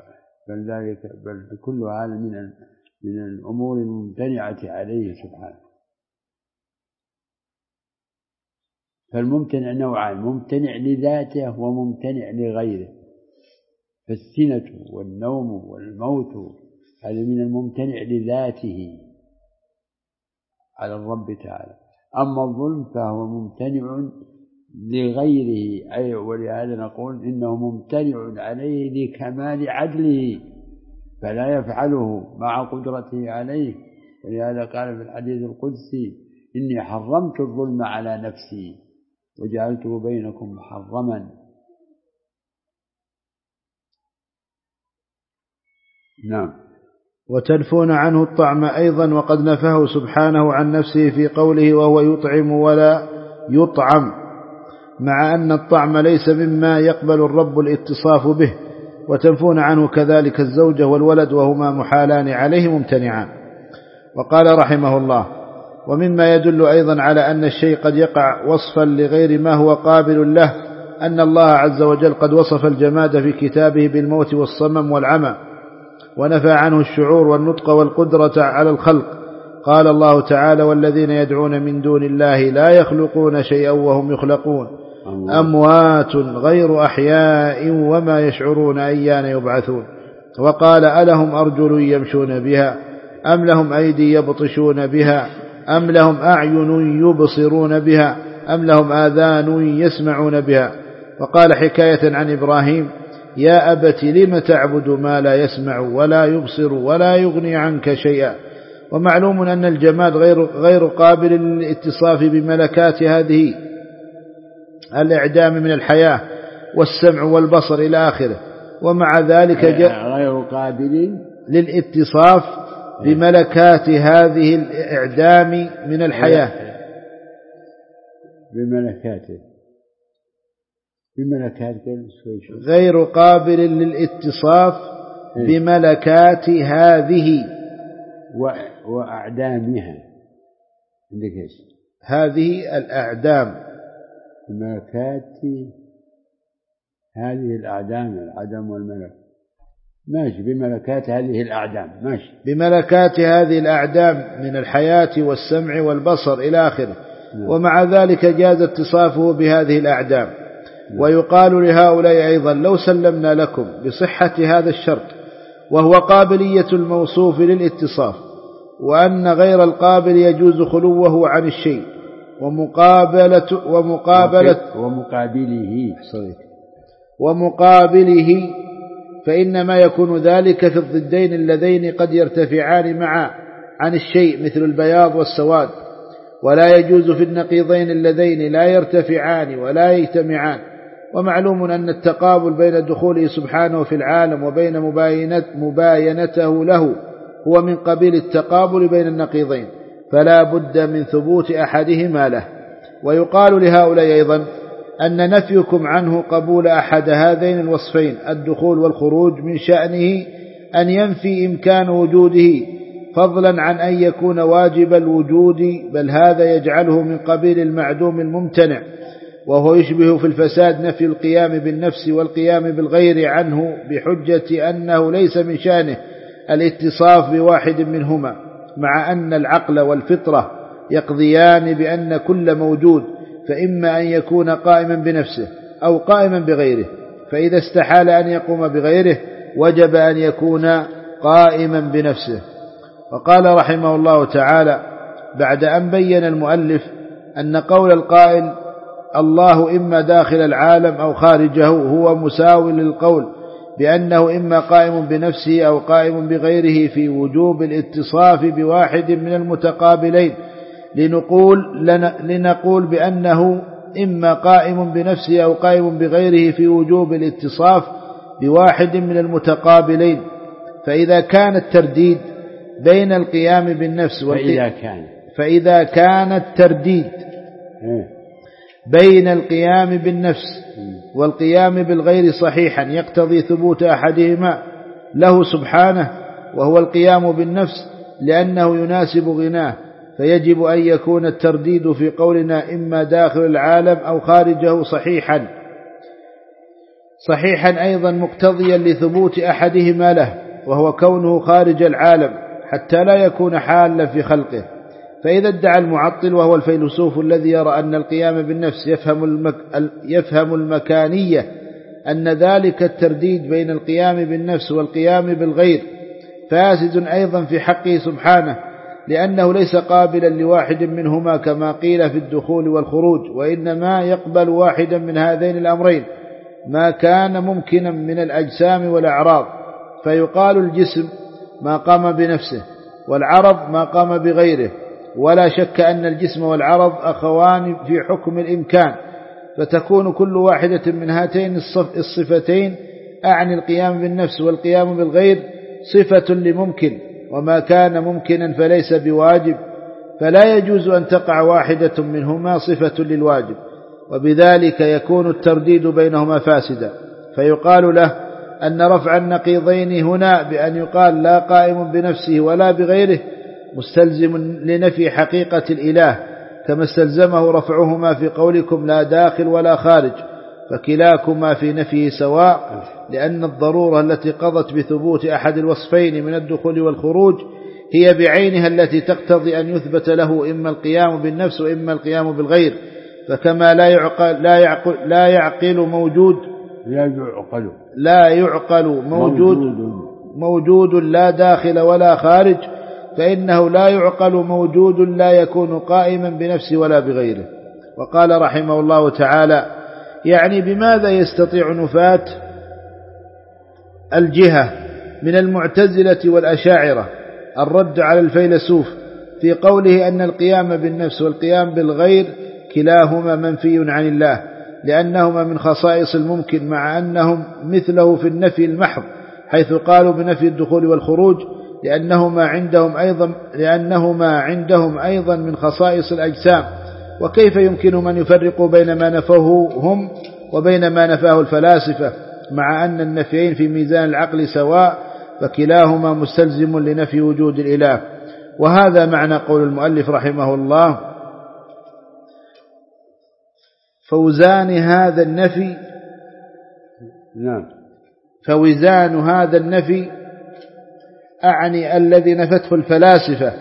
بل كل هذا من الأمور الممتنعة عليه سبحانه. فالممتنع نوعان: ممتنع لذاته وممتنع لغيره، فالسنة والنوم والموت هذا من الممتنع لذاته على الرب تعالى، أما الظلم فهو ممتنع لغيره، أي ولهذا نقول إنه ممتنع عليه لكمال عدله فلا يفعله مع قدرته عليه، ولهذا قال في الحديث القدسي: إني حرمت الظلم على نفسي وجعلته بينكم محرما. نعم. وتنفون عنه الطعم أيضا، وقد نفاه سبحانه عن نفسه في قوله وهو يطعم ولا يطعم، مع أن الطعم ليس مما يقبل الرب الاتصاف به. وتنفون عنه كذلك الزوجة والولد، وهما محالان عليه ممتنعان. وقال رحمه الله: ومما يدل أيضا على أن الشيء قد يقع وصفا لغير ما هو قابل له أن الله عز وجل قد وصف الجماد في كتابه بالموت والصمم والعمى، ونفى عنه الشعور والنطق والقدرة على الخلق. قال الله تعالى: والذين يدعون من دون الله لا يخلقون شيئا وهم يخلقون أموات غير أحياء وما يشعرون أيان يبعثون. وقال: ألهم أرجل يمشون بها أم لهم أيدي يبطشون بها أم لهم أعين يبصرون بها أم لهم آذان يسمعون بها. وقال حكاية عن إبراهيم: يا أبت لم تعبد ما لا يسمع ولا يبصر ولا يغني عنك شيئا. ومعلوم أن الجماد غير قابل للاتصاف بملكات هذه الإعدام من الحياة والسمع والبصر إلى آخره، ومع ذلك غير قابل للاتصاف بملكات هذه الإعدام من الحياة، غير قابل للاتصاف بملكات هذه وأعدامها. هذه الأعدام، بملكات هذه الأعدام، العدم والملك، ماشي، بملكات هذه الأعدام، ماشي، بملكات هذه الأعدام من الحياة والسمع والبصر إلى آخره. ومع ذلك جاز اتصافه بهذه الأعدام. ويقال لهؤلاء أيضا: لو سلمنا لكم بصحة هذا الشرط، وهو قابلية الموصوف للاتصاف، وأن غير القابل يجوز خلوه عن الشيء ومقابله، فإنما يكون ذلك في الضدين اللذين قد يرتفعان معا عن الشيء، مثل البياض والسواد، ولا يجوز في النقيضين اللذين لا يرتفعان ولا يجتمعان. ومعلوم أن التقابل بين دخوله سبحانه في العالم وبين مباينته له هو من قبيل التقابل بين النقيضين، فلا بد من ثبوت أحدهما له. ويقال لهؤلاء أيضا: أن نفيكم عنه قبول أحد هذين الوصفين، الدخول والخروج، من شأنه أن ينفي إمكان وجوده، فضلا عن أن يكون واجب الوجود، بل هذا يجعله من قبيل المعدوم الممتنع، وهو يشبه في الفساد نفي القيام بالنفس والقيام بالغير عنه، بحجة أنه ليس من شأنه الاتصاف بواحد منهما، مع أن العقل والفطرة يقضيان بأن كل موجود فإما أن يكون قائما بنفسه أو قائما بغيره، فإذا استحال أن يقوم بغيره وجب أن يكون قائما بنفسه. وقال رحمه الله تعالى بعد أن بين المؤلف أن قول القائل الله إما داخل العالم أو خارجه هو مساو للقول بأنه إما قائم بنفسه أو قائم بغيره في وجوب الاتصاف بواحد من المتقابلين، لنقول بأنه إما قائم بنفسه أو قائم بغيره في وجوب الاتصاف بواحد من المتقابلين. فإذا كان الترديد بين القيام بالنفس فإذا كان الترديد بين القيام بالنفس والقيام بالغير صحيحا يقتضي ثبوت أحدهما له سبحانه، وهو القيام بالنفس لأنه يناسب غناه، فيجب أن يكون الترديد في قولنا إما داخل العالم أو خارجه صحيحا أيضا مقتضيا لثبوت أحدهما له، وهو كونه خارج العالم، حتى لا يكون حالا في خلقه. فإذا ادعى المعطل وهو الفيلسوف الذي يرى أن القيام بالنفس يفهم المكانية أن ذلك الترديد بين القيام بالنفس والقيام بالغير فاسد أيضا في حقه سبحانه، لأنه ليس قابلا لواحد منهما كما قيل في الدخول والخروج، وإنما يقبل واحدا من هذين الأمرين ما كان ممكنا من الأجسام والأعراض، فيقال الجسم ما قام بنفسه والعرض ما قام بغيره، ولا شك أن الجسم والعرض أخوان في حكم الإمكان، فتكون كل واحدة من هاتين الصفتين أعني القيام بالنفس والقيام بالغير صفة لممكن، وما كان ممكنا فليس بواجب، فلا يجوز أن تقع واحدة منهما صفة للواجب، وبذلك يكون الترديد بينهما فاسدا. فيقال له أن رفع النقيضين هنا بأن يقال لا قائم بنفسه ولا بغيره مستلزم لنفي حقيقة الإله، كما استلزمه رفعهما في قولكم لا داخل ولا خارج، فكلاكما في نفيه سواء، لأن الضرورة التي قضت بثبوت أحد الوصفين من الدخول والخروج هي بعينها التي تقتضي أن يثبت له إما القيام بالنفس وإما القيام بالغير. فكما لا يعقل موجود لا داخل ولا خارج، فإنه لا يعقل موجود لا يكون قائما بنفسه ولا بغيره. وقال رحمه الله تعالى: يعني بماذا يستطيع نفاة الجهة من المعتزلة والأشاعرة الرد على الفيلسوف في قوله أن القيام بالنفس والقيام بالغير كلاهما منفي عن الله، لأنهما من خصائص الممكن، مع أنهم مثله في النفي المحض، حيث قالوا بنفي الدخول والخروج لأنهما عندهم أيضا من خصائص الأجسام. وكيف يمكن من يفرق بين ما نفوه هم وبين ما نفاه الفلاسفة، مع أن النفيين في ميزان العقل سواء، فكلاهما مستلزم لنفي وجود الإله. وهذا معنى قول المؤلف رحمه الله: فوزان هذا النفي أعني الذي نفته الفلاسفة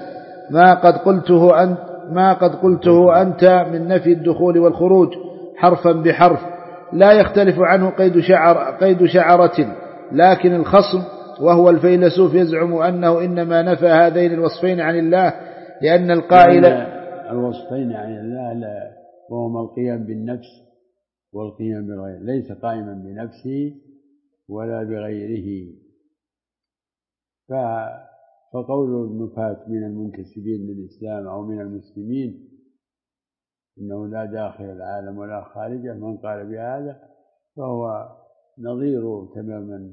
ما قد قلته أنت من نفي الدخول والخروج حرفا بحرف، لا يختلف عنه قيد شعرة. لكن الخصم وهو الفيلسوف يزعم أنه إنما نفى هذين الوصفين عن الله، لأن القائل الوصفين عن الله لا، وهما القيام بالنفس والقيام بالغير، ليس قائما بنفسه ولا بغيره. فقول النفاة من المنتسبين للإسلام أو من المسلمين إنه لا داخل العالم ولا خارجه، من قال بهذا فهو نظير تماما،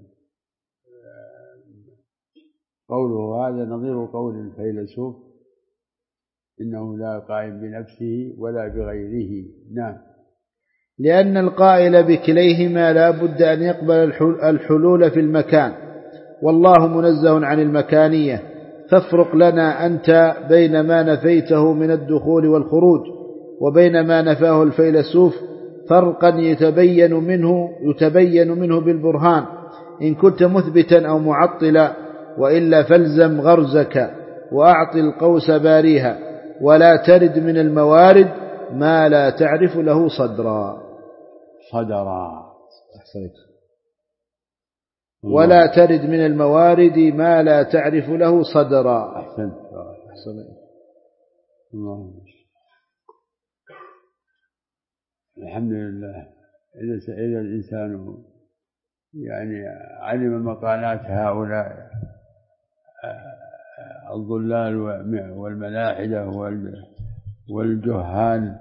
قوله هذا نظير قول الفيلسوف إنه لا قائم بنفسه ولا بغيره. نعم. لأن القائل بكليهما لا بد أن يقبل الحلول في المكان، والله منزه عن المكانية. فافرق لنا أنت بين ما نفيته من الدخول والخروج وبين ما نفاه الفيلسوف فرقا يتبين منه بالبرهان، إن كنت مثبتا أو معطلا، وإلا فالزم غرزك وأعط القوس باريها، ولا ترد من الموارد ما لا تعرف له صدرا. ولا ترد من الموارد ما لا تعرف له صدرا. أحسنت. الحمد لله. إذا الإنسان يعني علم مقالات هؤلاء الضلال والملاحدة والجهال،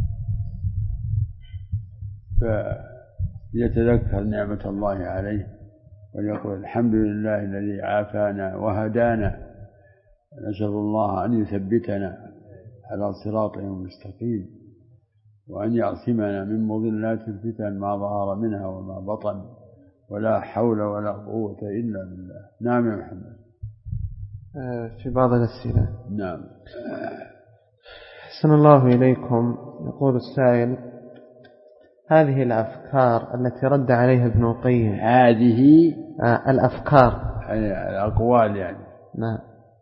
فيتذكر نعمة الله عليه ويقول الحمد لله الذي عافانا وهدانا، نسأل الله أن يثبتنا على صراطه المستقيم، وأن يعصمنا من مضلات الفتن ما ظهر منها وما بطن، ولا حول ولا قوة إلا بالله. نعم يا محمد. في بعض الأسئلة. نعم. أحسن الله إليكم. يقول السائل: هذه الأفكار التي رد عليها ابن القيم، هذه الأفكار الأقوال يعني، نعم،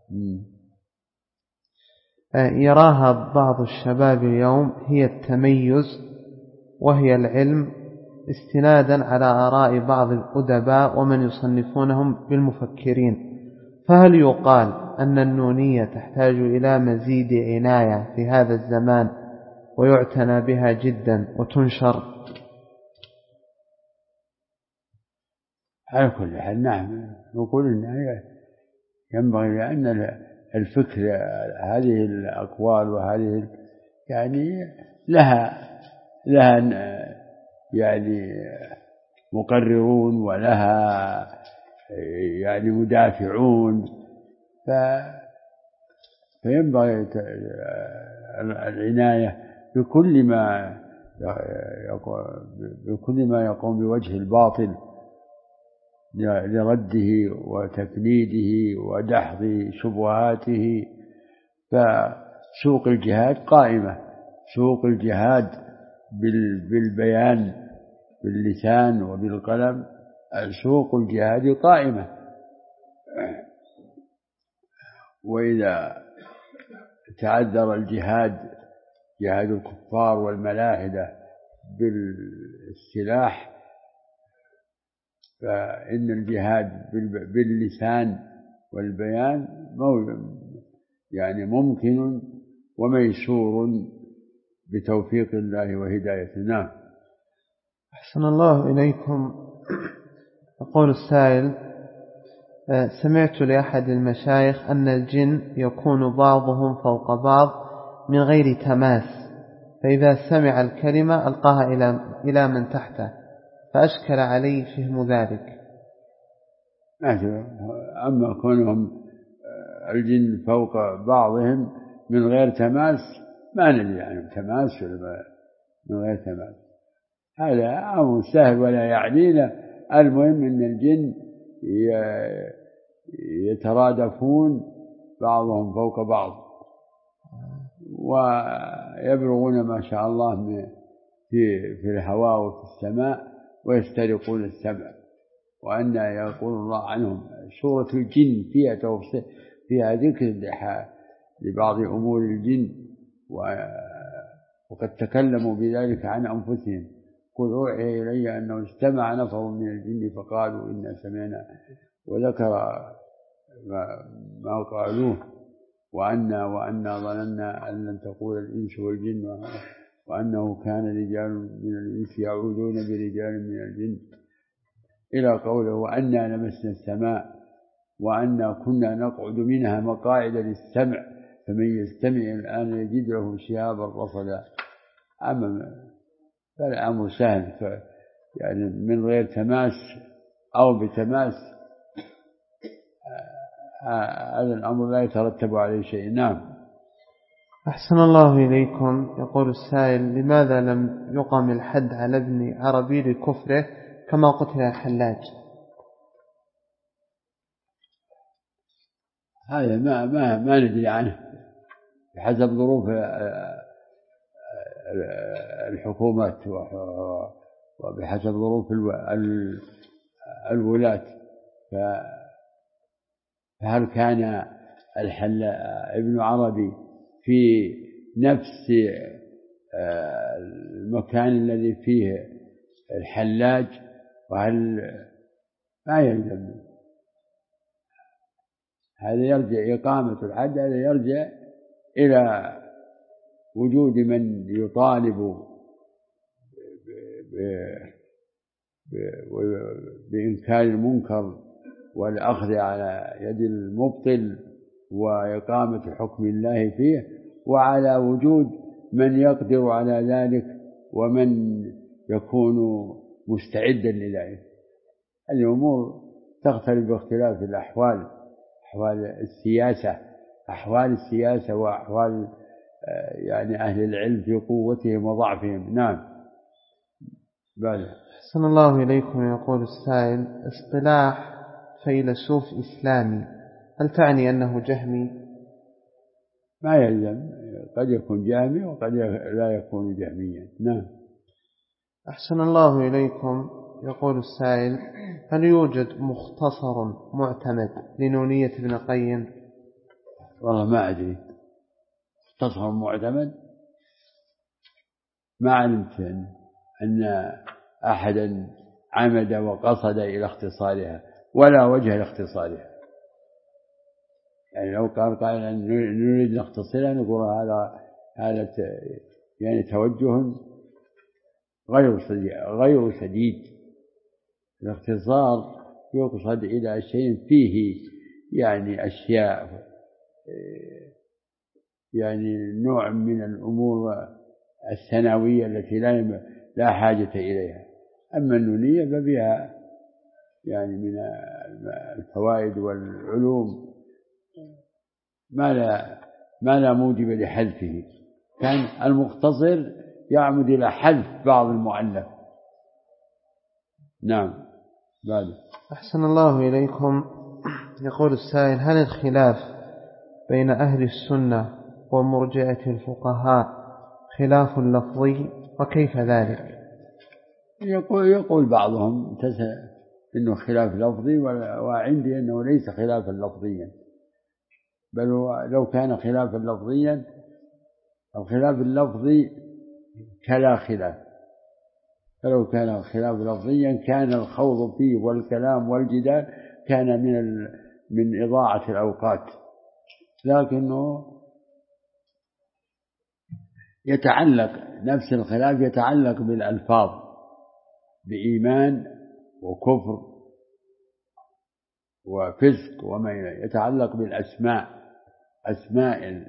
يراها بعض الشباب اليوم هي التميز وهي العلم، استنادا على آراء بعض الأدباء ومن يصنفونهم بالمفكرين، فهل يقال أن النونية تحتاج إلى مزيد عناية في هذا الزمان ويعتنى بها جدا وتنشر؟ على كل حال نعم، نقول إنها ينبغي، لأن الفكر هذه الأقوال وهذه يعني لها يعني مقررون ولها يعني مدافعون، فينبغي العناية بكل ما يقوم بوجه الباطل لرده وتفنيده ودحض شبهاته. فسوق الجهاد قائمة، سوق الجهاد بالبيان باللسان وبالقلم، سوق الجهاد قائمة. وإذا تعذر الجهاد، جهاد الكفار والملاحدة بالسلاح، فإن الجهاد باللسان والبيان ممكن وميسور بتوفيق الله وهدايته. نعم. أحسن الله إليكم. يقول السائل: سمعت لأحد المشايخ أن الجن يكون بعضهم فوق بعض من غير تماس، فإذا سمع الكلمة ألقاها إلى من تحته، فأشكل علي فهم ذلك. أما كونهم الجن فوق بعضهم من غير تماس ما ندري عنهم تماس ولا من غير تماس، هذا أمر سهل ولا يعنينا. المهم أن الجن يترادفون بعضهم فوق بعض ويبلغون ما شاء الله في الهواء وفي السماء ويسترقون السمع. وأن يقول الله عنهم سورة الجن فيها ذكر لبعض أمور الجن، وقد تكلموا بذلك عن أنفسهم. قل أوحي إلي أنه استمع نفر من الجن فقالوا إنا سمعنا، وذكر ما قالوه، وأنا ظننا أن لن تقول الإنس والجن، وأنه كان رجال من الإنس يعوذون برجال من الجن، إلى قوله وأنا لمسنا السماء وأنا كنا نقعد منها مقاعد للسمع فمن يستمع الآن يجد له شهابا رصدا. فالأمر سهل، من غير تماس أو بتماس هذا الأمر لا يترتب عليه شيء. نعم. أحسن الله إليكم. يقول السائل: لماذا لم يقم الحد على ابن عربي لكفره كما قتل الحلاج؟ هذا ما ندري عنه، بحسب ظروف الحكومات وبحسب ظروف الولاة. فهل كان ابن عربي في نفس المكان الذي فيه الحلاج؟ وهل ما يلزم هذا؟ يرجع إقامة الحد، هذا يرجع إلى وجود من يطالب بإنكار المنكر والأخذ على يد المبطل وإقامة حكم الله فيه، وعلى وجود من يقدر على ذلك ومن يكون مستعدا لذلك. الأمور تختلف باختلاف الأحوال، أحوال السياسة وأحوال أهل العلم في قوتهم وضعفهم. نعم. بعد. أحسن الله إليكم. يقول السائل: اصطلاح فيلسوف إسلامي هل تعني أنه جهمي؟ ما يلزم، قد يكون جهمي وقد لا يكون جهميا. نعم. أحسن الله إليكم. يقول السائل: هل يوجد مختصر معتمد لنونية ابن القيم؟ والله ما أدري. مختصر معتمد ما علمت أن أحدا عمد وقصد إلى اختصارها ولا وجه لاختصارها. لو قال أن نريد نختصرها نقول هذا توجه غير سديد. الاختصار يقصد إلى شيء فيه أشياء نوع من الأمور الثانوية التي لا حاجة إليها. أما النونية فبها من الفوائد والعلوم ما لا موجب لحذفه، كان المختصر يعمد إلى حذف بعض المؤلف. نعم. بعد. أحسن الله إليكم. يقول السائل: هل الخلاف بين أهل السنة ومرجئة الفقهاء خلاف لفظي، وكيف ذلك؟ يقول بعضهم إنه خلاف لفظي، وعندي أنه ليس خلافا لفظيا، بل لو كان خلافا لفظيا، الخلاف اللفظي كلا خلاف، فلو كان خلاف لفظيا كان الخوض فيه والكلام والجدال كان من إضاعة الأوقات، لكنه يتعلق، نفس الخلاف يتعلق بالألفاظ، بإيمان وكفر وفسق، وما يتعلق بالأسماء، أسماء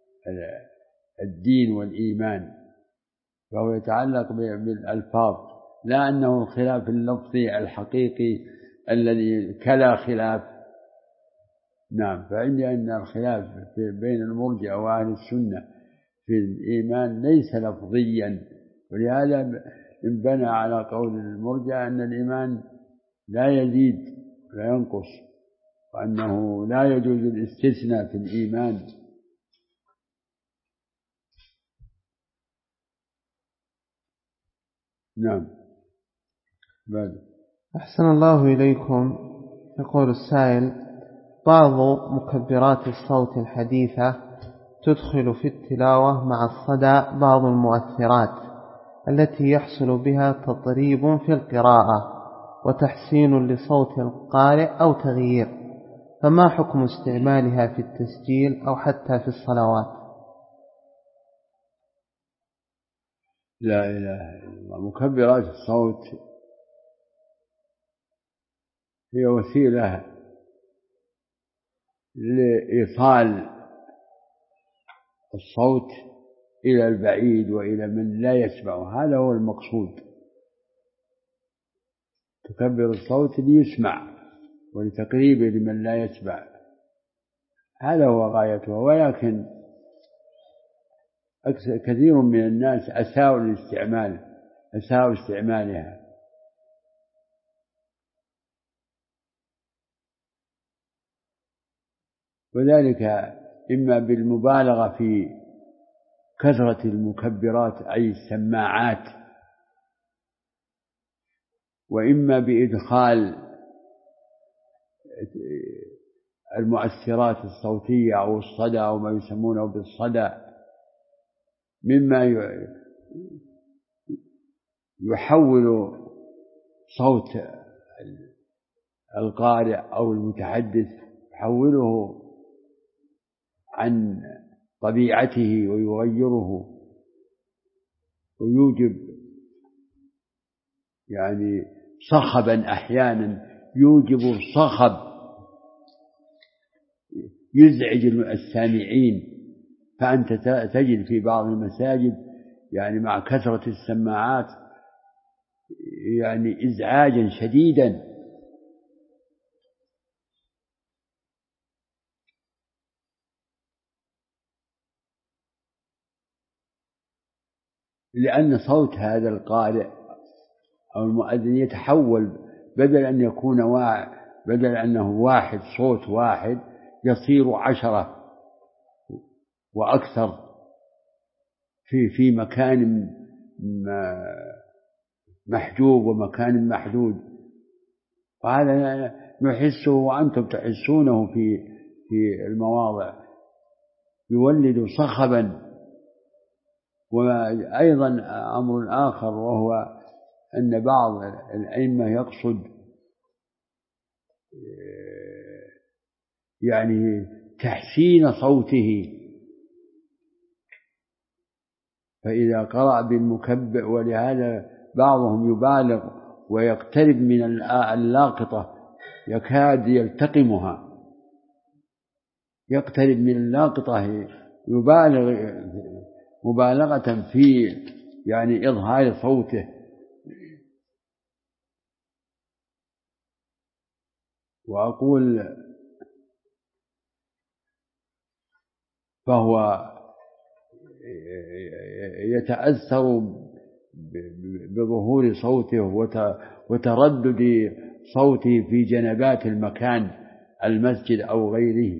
الدين والإيمان، فهو يتعلق بالألفاظ، لا أنه الخلاف اللفظي الحقيقي الذي كلا خلاف. نعم. فعندي أن الخلاف بين المرجئة وأهل السنة في الإيمان ليس لفظيا، ولهذا انبنى على قول المرجئة أن الإيمان لا يزيد ولا ينقص، وأنه لا يجوز الاستثناء في الإيمان. نعم. بعد. أحسن الله إليكم. يقول السائل: بعض مكبرات الصوت الحديثة تدخل في التلاوة مع الصدى بعض المؤثرات التي يحصل بها تطريب في القراءة وتحسين لصوت القارئ أو تغيير، فما حكم استعمالها في التسجيل أو حتى في الصلوات؟ لا إله إلا الله. مكبرات الصوت هي وسيلة لإيصال الصوت إلى البعيد وإلى من لا يسمع، هذا هو المقصود. تكبر الصوت ليسمع ولتقريبه لمن لا يسمع، هذا هو غايته. ولكن كثير من الناس أساءوا استعمالها، وذلك إما بالمبالغة في كثرة المكبرات أي السماعات، وإما بإدخال المؤثرات الصوتية أو الصدى أو ما يسمونه بالصدى، مما يحول صوت القارئ أو المتحدث، يحوله عن طبيعته ويغيره، ويوجب يعني صخبا، أحيانا يوجب صخب يزعج السامعين. فأنت تجد في بعض المساجد يعني مع كثرة السماعات يعني إزعاجا شديدا، لأن صوت هذا القارئ أو المؤذن يتحول، بدل أنه واحد، صوت واحد، يصير 10 وأكثر في مكان محجوب ومكان محدود، وهذا نحسه وأنتم تحسونه في المواضع، يولد صخبا. وأيضا أمر آخر، وهو أن بعض الأئمة يقصد يعني تحسين صوته، فإذا قرأ بالمكبر، ولهذا بعضهم يبالغ ويقترب من اللاقطة، يكاد يلتقمها، يقترب من اللاقطة، يبالغ مبالغة في يعني إظهار صوته. وأقول فهو يتأثر بظهور صوته وتردد صوته في جنبات المكان المسجد أو غيره،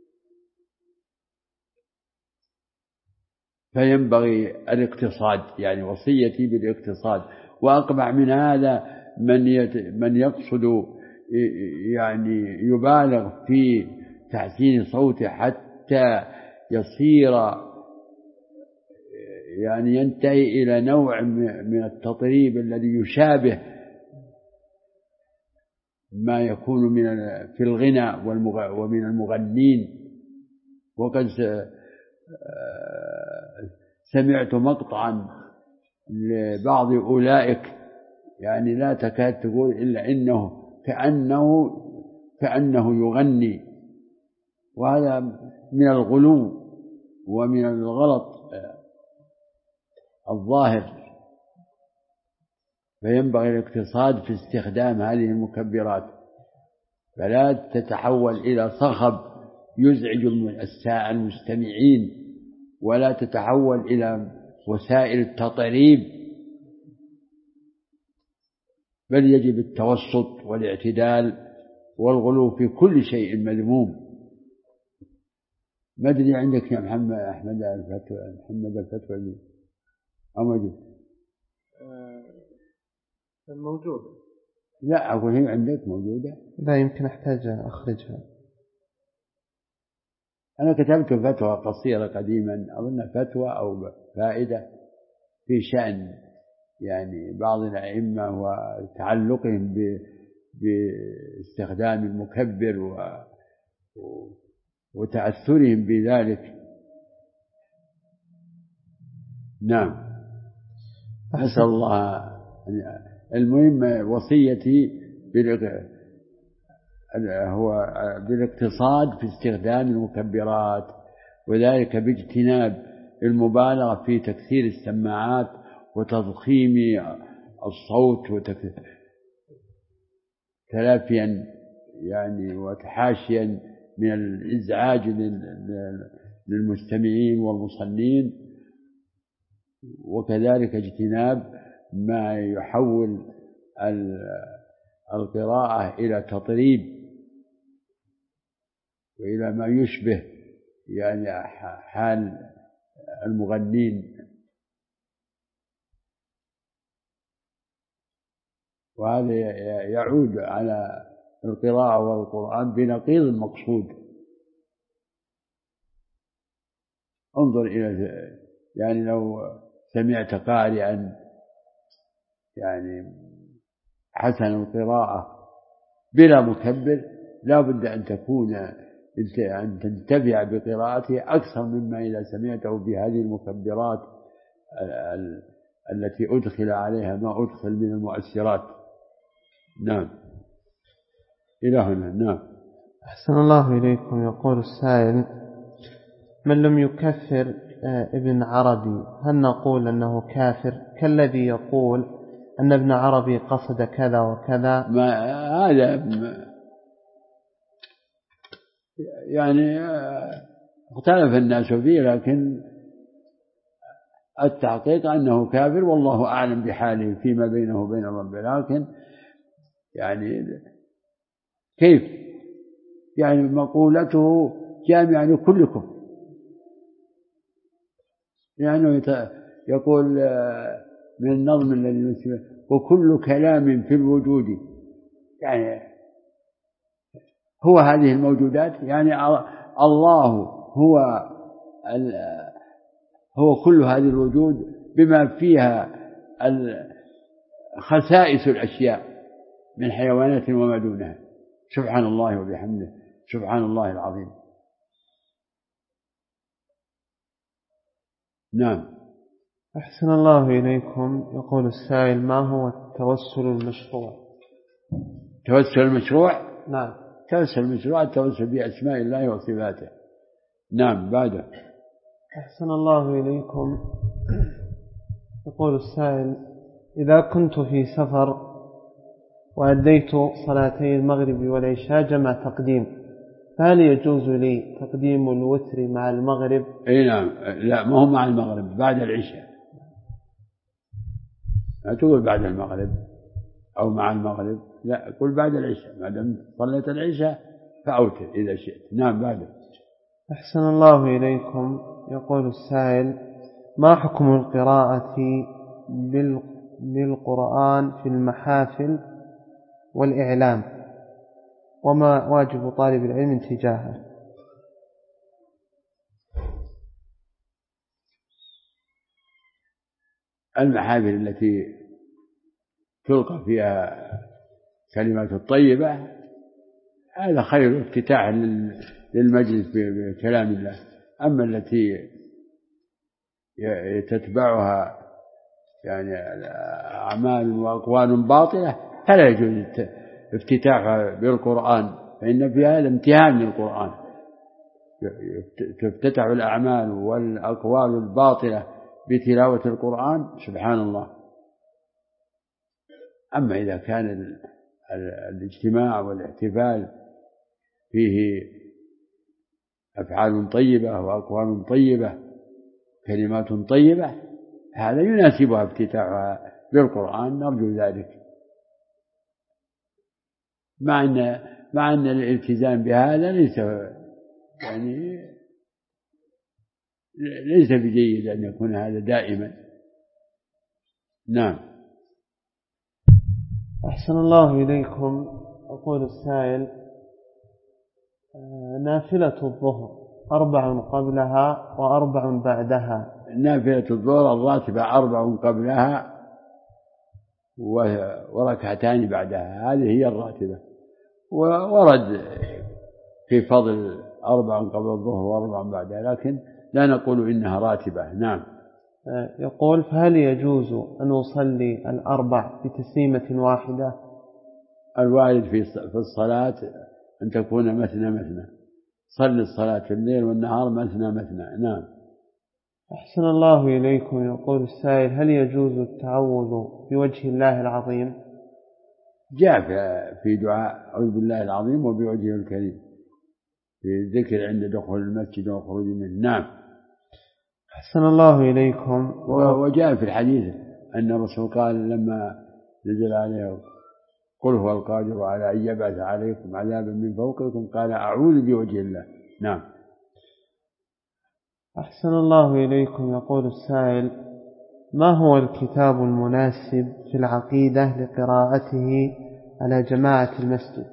فينبغي الاقتصاد، يعني وصيتي بالاقتصاد. وأقبح من هذا من يقصد يعني يبالغ في تحسين صوته حتى يصير يعني ينتهي إلى نوع من التطريب الذي يشابه ما يكون في الغنى ومن المغنين. وقد سمعت مقطعا لبعض أولئك يعني لا تكاد تقول إلا إنه كأنه يغني، وهذا من الغلو ومن الغلط الظاهر. فينبغي الاقتصاد في استخدام هذه المكبرات، فلا تتحول إلى صخب يزعج المستمعين، ولا تتحول إلى وسائل التطريب، بل يجب التوسط والاعتدال، والغلو في كل شيء مذموم. ما أدري عندك يا محمد الفتوى لي أو موجود؟ موجود. لا أقول هي عندك موجودة؟ لا، يمكن أحتاج أخرجها. أنا كتبت فتوى قصيرة قديما، أظن فتوى أو فائدة في شأن يعني بعض الأئمة وتعلقهم باستخدام المكبر وتأثرهم بذلك. نعم، نسأل الله. المهم وصيتي هو بالاقتصاد في استخدام المكبرات، وذلك باجتناب المبالغة في تكثير السماعات وتضخيم الصوت تلافيا يعني وتحاشيا من الإزعاج للمستمعين والمصلين، وكذلك اجتناب ما يحول القراءة إلى تطريب وإلى ما يشبه يعني حال المغنين. وهذا يعود على القراءة والقرآن بنقيض المقصود. انظر إلى يعني لو سمعت قارئا يعني حسن القراءة بلا مكبر، لا بد أن تنتفع بقراءته أكثر مما إذا سمعته بهذه المكبرات التي أدخل عليها ما أدخل من المؤثرات. نعم، إلى هنا. نعم. أحسن الله إليكم. يقول السائل: من لم يكفر ابن عربي هل نقول أنه كافر كالذي يقول أن ابن عربي قصد كذا وكذا؟ ما هذا يعني اختلف الناس فيه، لكن التحقيق أنه كافر، والله أعلم بحاله فيما بينه وبين ربه. لكن يعني كيف يعني مقولته جامعة لكلكم، يعني يقول من النظم الذي يسمى وكل كلام في الوجود، يعني هو هذه الموجودات، يعني الله هو كل هذه الوجود بما فيها خسائس الأشياء من حيوانات وما دونها. سبحان الله وبحمده، سبحان الله العظيم. نعم. أحسن الله إليكم. يقول السائل: ما هو التوسل المشروع؟ التوسل المشروع؟ نعم، التوسل المشروع التوسل بأسماء الله وصفاته. نعم. بعده. أحسن الله إليكم. يقول السائل: إذا كنت في سفر وأديت صلاتي المغرب والعشاء جمع تقديم، فهل يجوز لي تقديم الوتر مع المغرب؟ أي نعم. لا، ما هو مع المغرب، بعد العشاء. لا تقول بعد المغرب أو مع المغرب، لا، قل بعد العشاء، ما دام صليت العشاء فأوتر إذا شئت. نعم، بعد. أحسن الله إليكم. يقول السائل: ما حكم القراءة بالقرآن في المحافل والإعلام، وما واجب طالب العلم تجاهه؟ المحافل التي تلقى فيها كلمات الطيبة هذا خير افتتاح للمجلس بكلام الله. أما التي تتبعها يعني أعمال وأقوال باطلة فلا يجوز افتتاحها بالقرآن، فإن في هذا امتهان للقرآن، تفتتح الأعمال والأقوال الباطلة بتلاوة القرآن، سبحان الله. أما إذا كان الاجتماع والاحتفال فيه أفعال طيبة وأقوال طيبة كلمات طيبة هذا يناسبها افتتاحها بالقرآن، نرجو ذلك، مع أن الالتزام بهذا ليس بجيد أن يكون هذا دائما. نعم. أحسن الله إليكم. أقول السائل: نافلة الظهر 4 قبلها و4 بعدها. نافلة الظهر الراتبة 4 قبلها وركعتان بعدها، هذه هي الراتبة. ورد في فضل 4 قبل الظهر و4 بعدها، لكن لا نقول إنها راتبة. نعم. يقول: فهل يجوز أن أصلي 4 بتسليمة واحدة؟ الوارد في الصلاة أن تكون مثنى مثنى، صل الصلاة في الليل والنهار مثنى مثنى. نعم. أحسن الله إليكم. يقول السائل: هل يجوز التعوذ بوجه الله العظيم؟ جاء في دعاء أعوذ بالله العظيم وبوجهه الكريم في الذكر عند دخول المسجد والخروج منه. نعم. أحسن الله إليكم. وجاء في الحديث أن الرسول قال لما نزل عليه قل هو القادر على أن يبعث عليكم عذابا من فوقكم قال أعوذ بوجه الله. نعم. أحسن الله إليكم. يقول السائل: ما هو الكتاب المناسب في العقيدة لقراءته على جماعة المسجد؟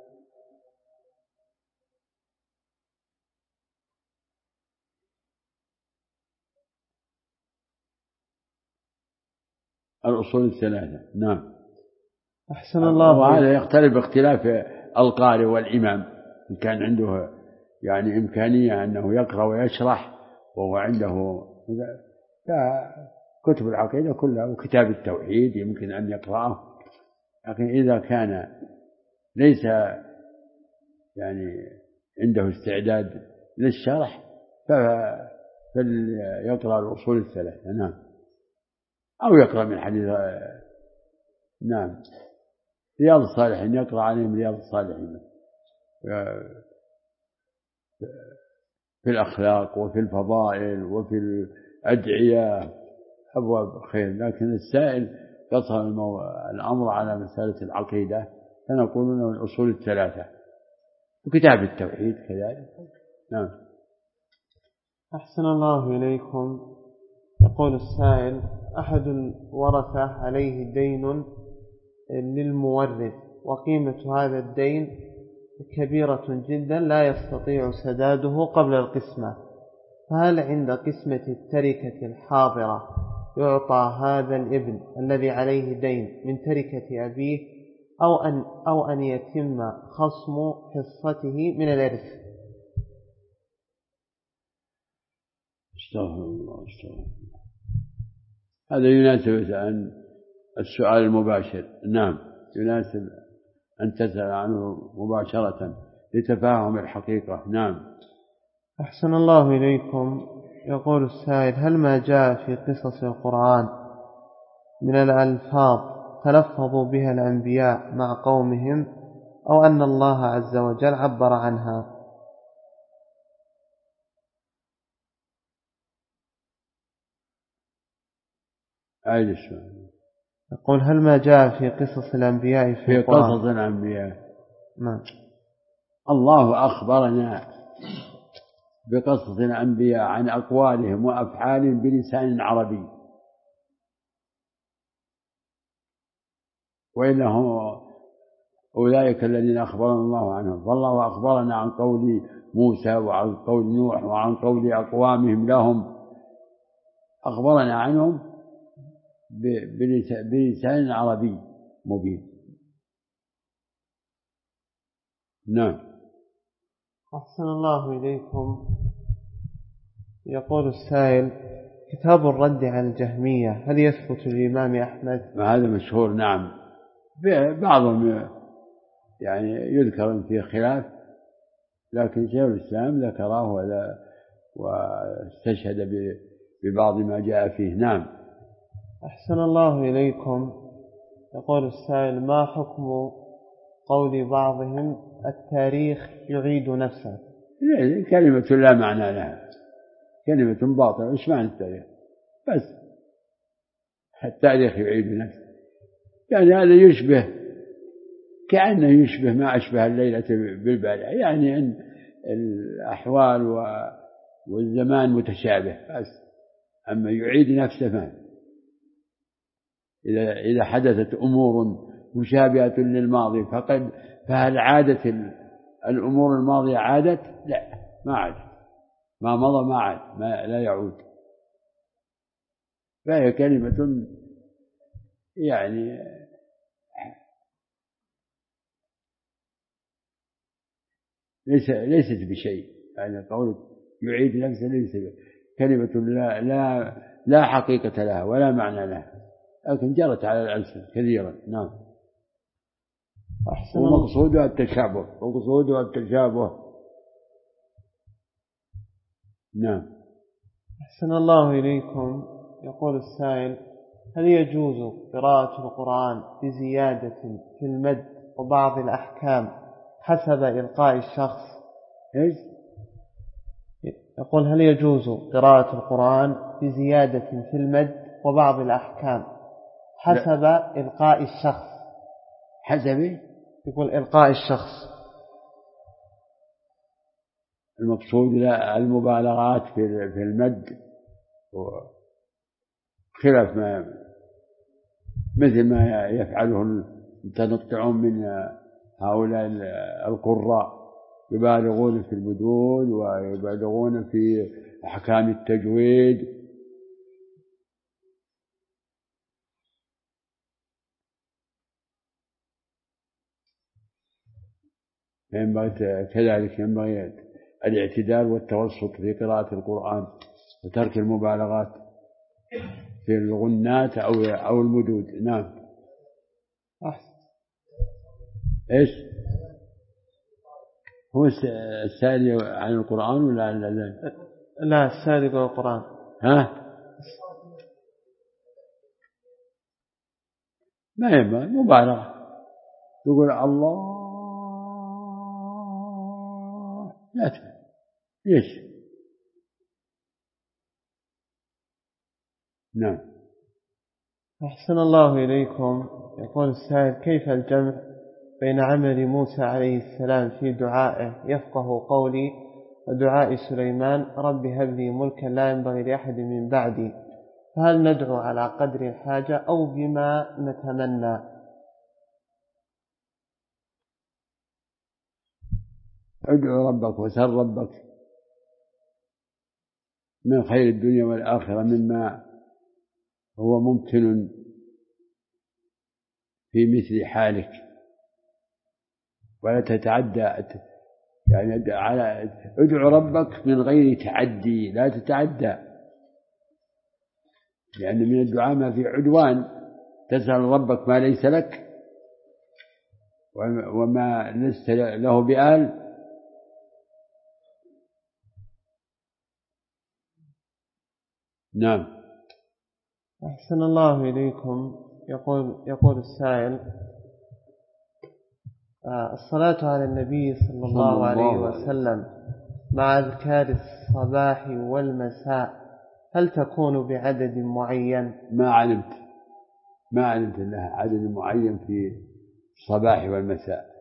الأصول الثلاثة. نعم. أحسن الله. وهذا يختلف باختلاف القارئ والإمام، إن كان عنده يعني إمكانية أنه يقرأ ويشرح وهو عنده كتب العقيدة كلها وكتاب التوحيد يمكن أن يقرأه، لكن إذا كان ليس يعني عنده استعداد للشرح فليقرأ الأصول الثلاثة. نعم. أو يقرأ من حديث نعم رياض الصالحين، يقرأ عليهم رياض الصالحين في الأخلاق وفي الفضائل وفي الأدعية، أبواب خير. لكن السائل يظهر الأمر على مسألة العقيدة فنقول له الأصول الثلاثة وكتاب التوحيد كذلك. نعم. أحسن الله إليكم. يقول السائل: أحد الورثة عليه دين للمورث وقيمة هذا الدين كبيرة جدا لا يستطيع سداده قبل القسمة، فهل عند قسمة التركة الحاضرة يعطى هذا الابن الذي عليه دين من تركة أبيه أو أن يتم خصم حصته من الإرث؟ استغفر الله. هذا يناسب أن السؤال المباشر. نعم، يناسب أن تسأل عنه مباشرة لتفاهم الحقيقة. نعم. أحسن الله إليكم. يقول السائل: هل ما جاء في قصص القرآن من الألفاظ تلفظوا بها الأنبياء مع قومهم أو أن الله عز وجل عبر عنها؟ أعيد السؤال. يقول هل ما جاء في قصص الأنبياء في القرآن؟ قصص الأنبياء نعم. الله أخبرنا بقصص الأنبياء عن أقوالهم وأفعالهم بلسان عربي، وإنه أولئك الذين أخبرنا الله عنهم. فالله أخبرنا عن قول موسى وعن قول نوح وعن قول أقوامهم لهم، أخبرنا عنهم بلسان عربي مبين. نعم. أحسن الله إليكم. يقول السائل كتاب الرد على الجهمية هل يثبت للإمام أحمد؟ هذا مشهور. نعم. بعضهم يعني يذكر فيه خلاف، لكن شيخ الإسلام ذكره واستشهد ببعض ما جاء فيه. نعم. أحسن الله إليكم. يقول السائل ما حكم قول بعضهم التاريخ يعيد نفسه؟ كلمة لا معنى لها، كلمة باطلة. إيش معنى التاريخ؟ بس التاريخ يعيد نفسه، يعني هذا يشبه، كأنه يشبه ما أشبه الليلة بالبارحة، يعني أن الأحوال والزمان متشابه بس. أما يعيد نفسه ما إذا حدثت أمور مشابهة للماضي فهل عادت الأمور الماضية؟ عادت؟ لا، ما عادت. ما مضى ما عاد، لا يعود. فهي كلمة يعني ليست بشيء، يعني قول يعيد نفسه ليس كلمة لا حقيقة لها ولا معنى لها، لكن جرت على الألسن كثيرا. نعم. ومقصودها التشابه. نعم. أحسن الله إليكم. يقول السائل هل يجوز قراءة القرآن بزيادة في المد وبعض الأحكام حسب إلقاء الشخص؟ إيش؟ يقول هل يجوز قراءة القرآن بزيادة في المد وبعض الأحكام حسب إلقاء الشخص؟ حسب يقول إلقاء الشخص. المقصود لا المبالغات في المد، خلاف مثل ما يفعله المتنطعون من هؤلاء القراء، يبالغون في المدود ويبالغون في أحكام التجويد. كذلك ينبغي الاعتدال والتوسط في قراءة القرآن وترك المبالغات في الغنات أو المدود. نعم. إيش هو السائل عن القرآن ولا لا السائل عن القرآن. ها ما يبقى مبالغة، تقول الله لا تفهم ليش. نعم. أحسن الله إليكم. يقول السائل كيف الجمع بين عمل موسى عليه السلام في دعائه يفقه قولي ودعاء سليمان رب هب لي ملكا لا ينبغي لأحد من بعدي؟ فهل ندعو على قدر الحاجة أو بما نتمنى؟ ادعو ربك وسل ربك من خير الدنيا والآخرة مما هو ممكن في مثل حالك، ولا تتعدى، يعني ادعو ربك من غير تعدي، لا تتعدى، لأن من الدعاء ما في عدوان، تسأل ربك ما ليس لك وما لست له بآل. نعم. أحسن الله إليكم. يقول السائل الصلاة على النبي صلى الله عليه وسلم مع أذكار الصباح والمساء هل تكون بعدد معين؟ ما علمت لها عدد معين في الصباح والمساء.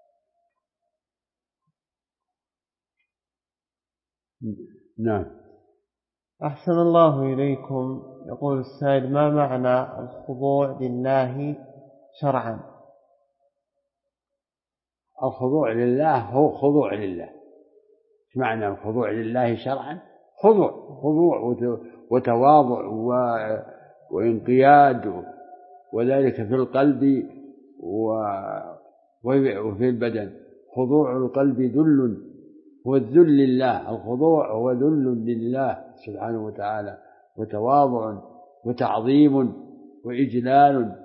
نعم. أحسن الله إليكم. يقول السائل: ما معنى الخضوع لله شرعا؟ الخضوع لله هو خضوع لله. ايش معنى الخضوع لله شرعا؟ خضوع وتواضع وانقياد، وذلك في القلب وفي البدن. خضوع القلب ذل، هو الذل لله. الخضوع هو ذل لله سبحانه وتعالى، وتواضع وتعظيم وإجلال،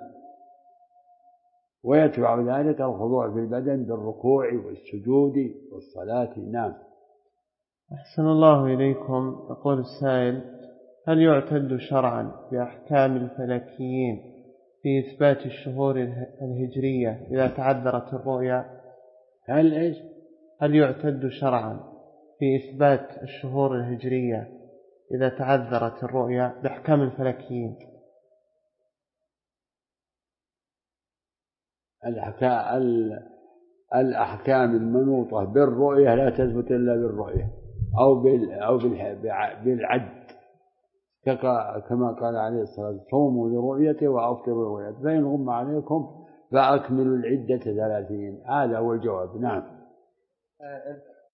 ويتبع ذلك الخضوع في البدن بالركوع والسجود والصلاة. نعم. أحسن الله إليكم. يقول السائل: هل يعتد شرعا بأحكام الفلكيين في إثبات الشهور الهجرية إذا تعذرت الرؤيا؟ هل يعتد شرعا في إثبات الشهور الهجرية إذا تعذرت الرؤيا بأحكام الفلكيين؟ الأحكام المنوطة بالرؤية لا تثبت إلا بالرؤية أو بالعد، كما قال عليه الصلاة والسلام: صوموا لرؤيته وأفطروا لرؤيته، فإن غم عليكم فأكملوا العدة 30. هذا هو الجواب. نعم.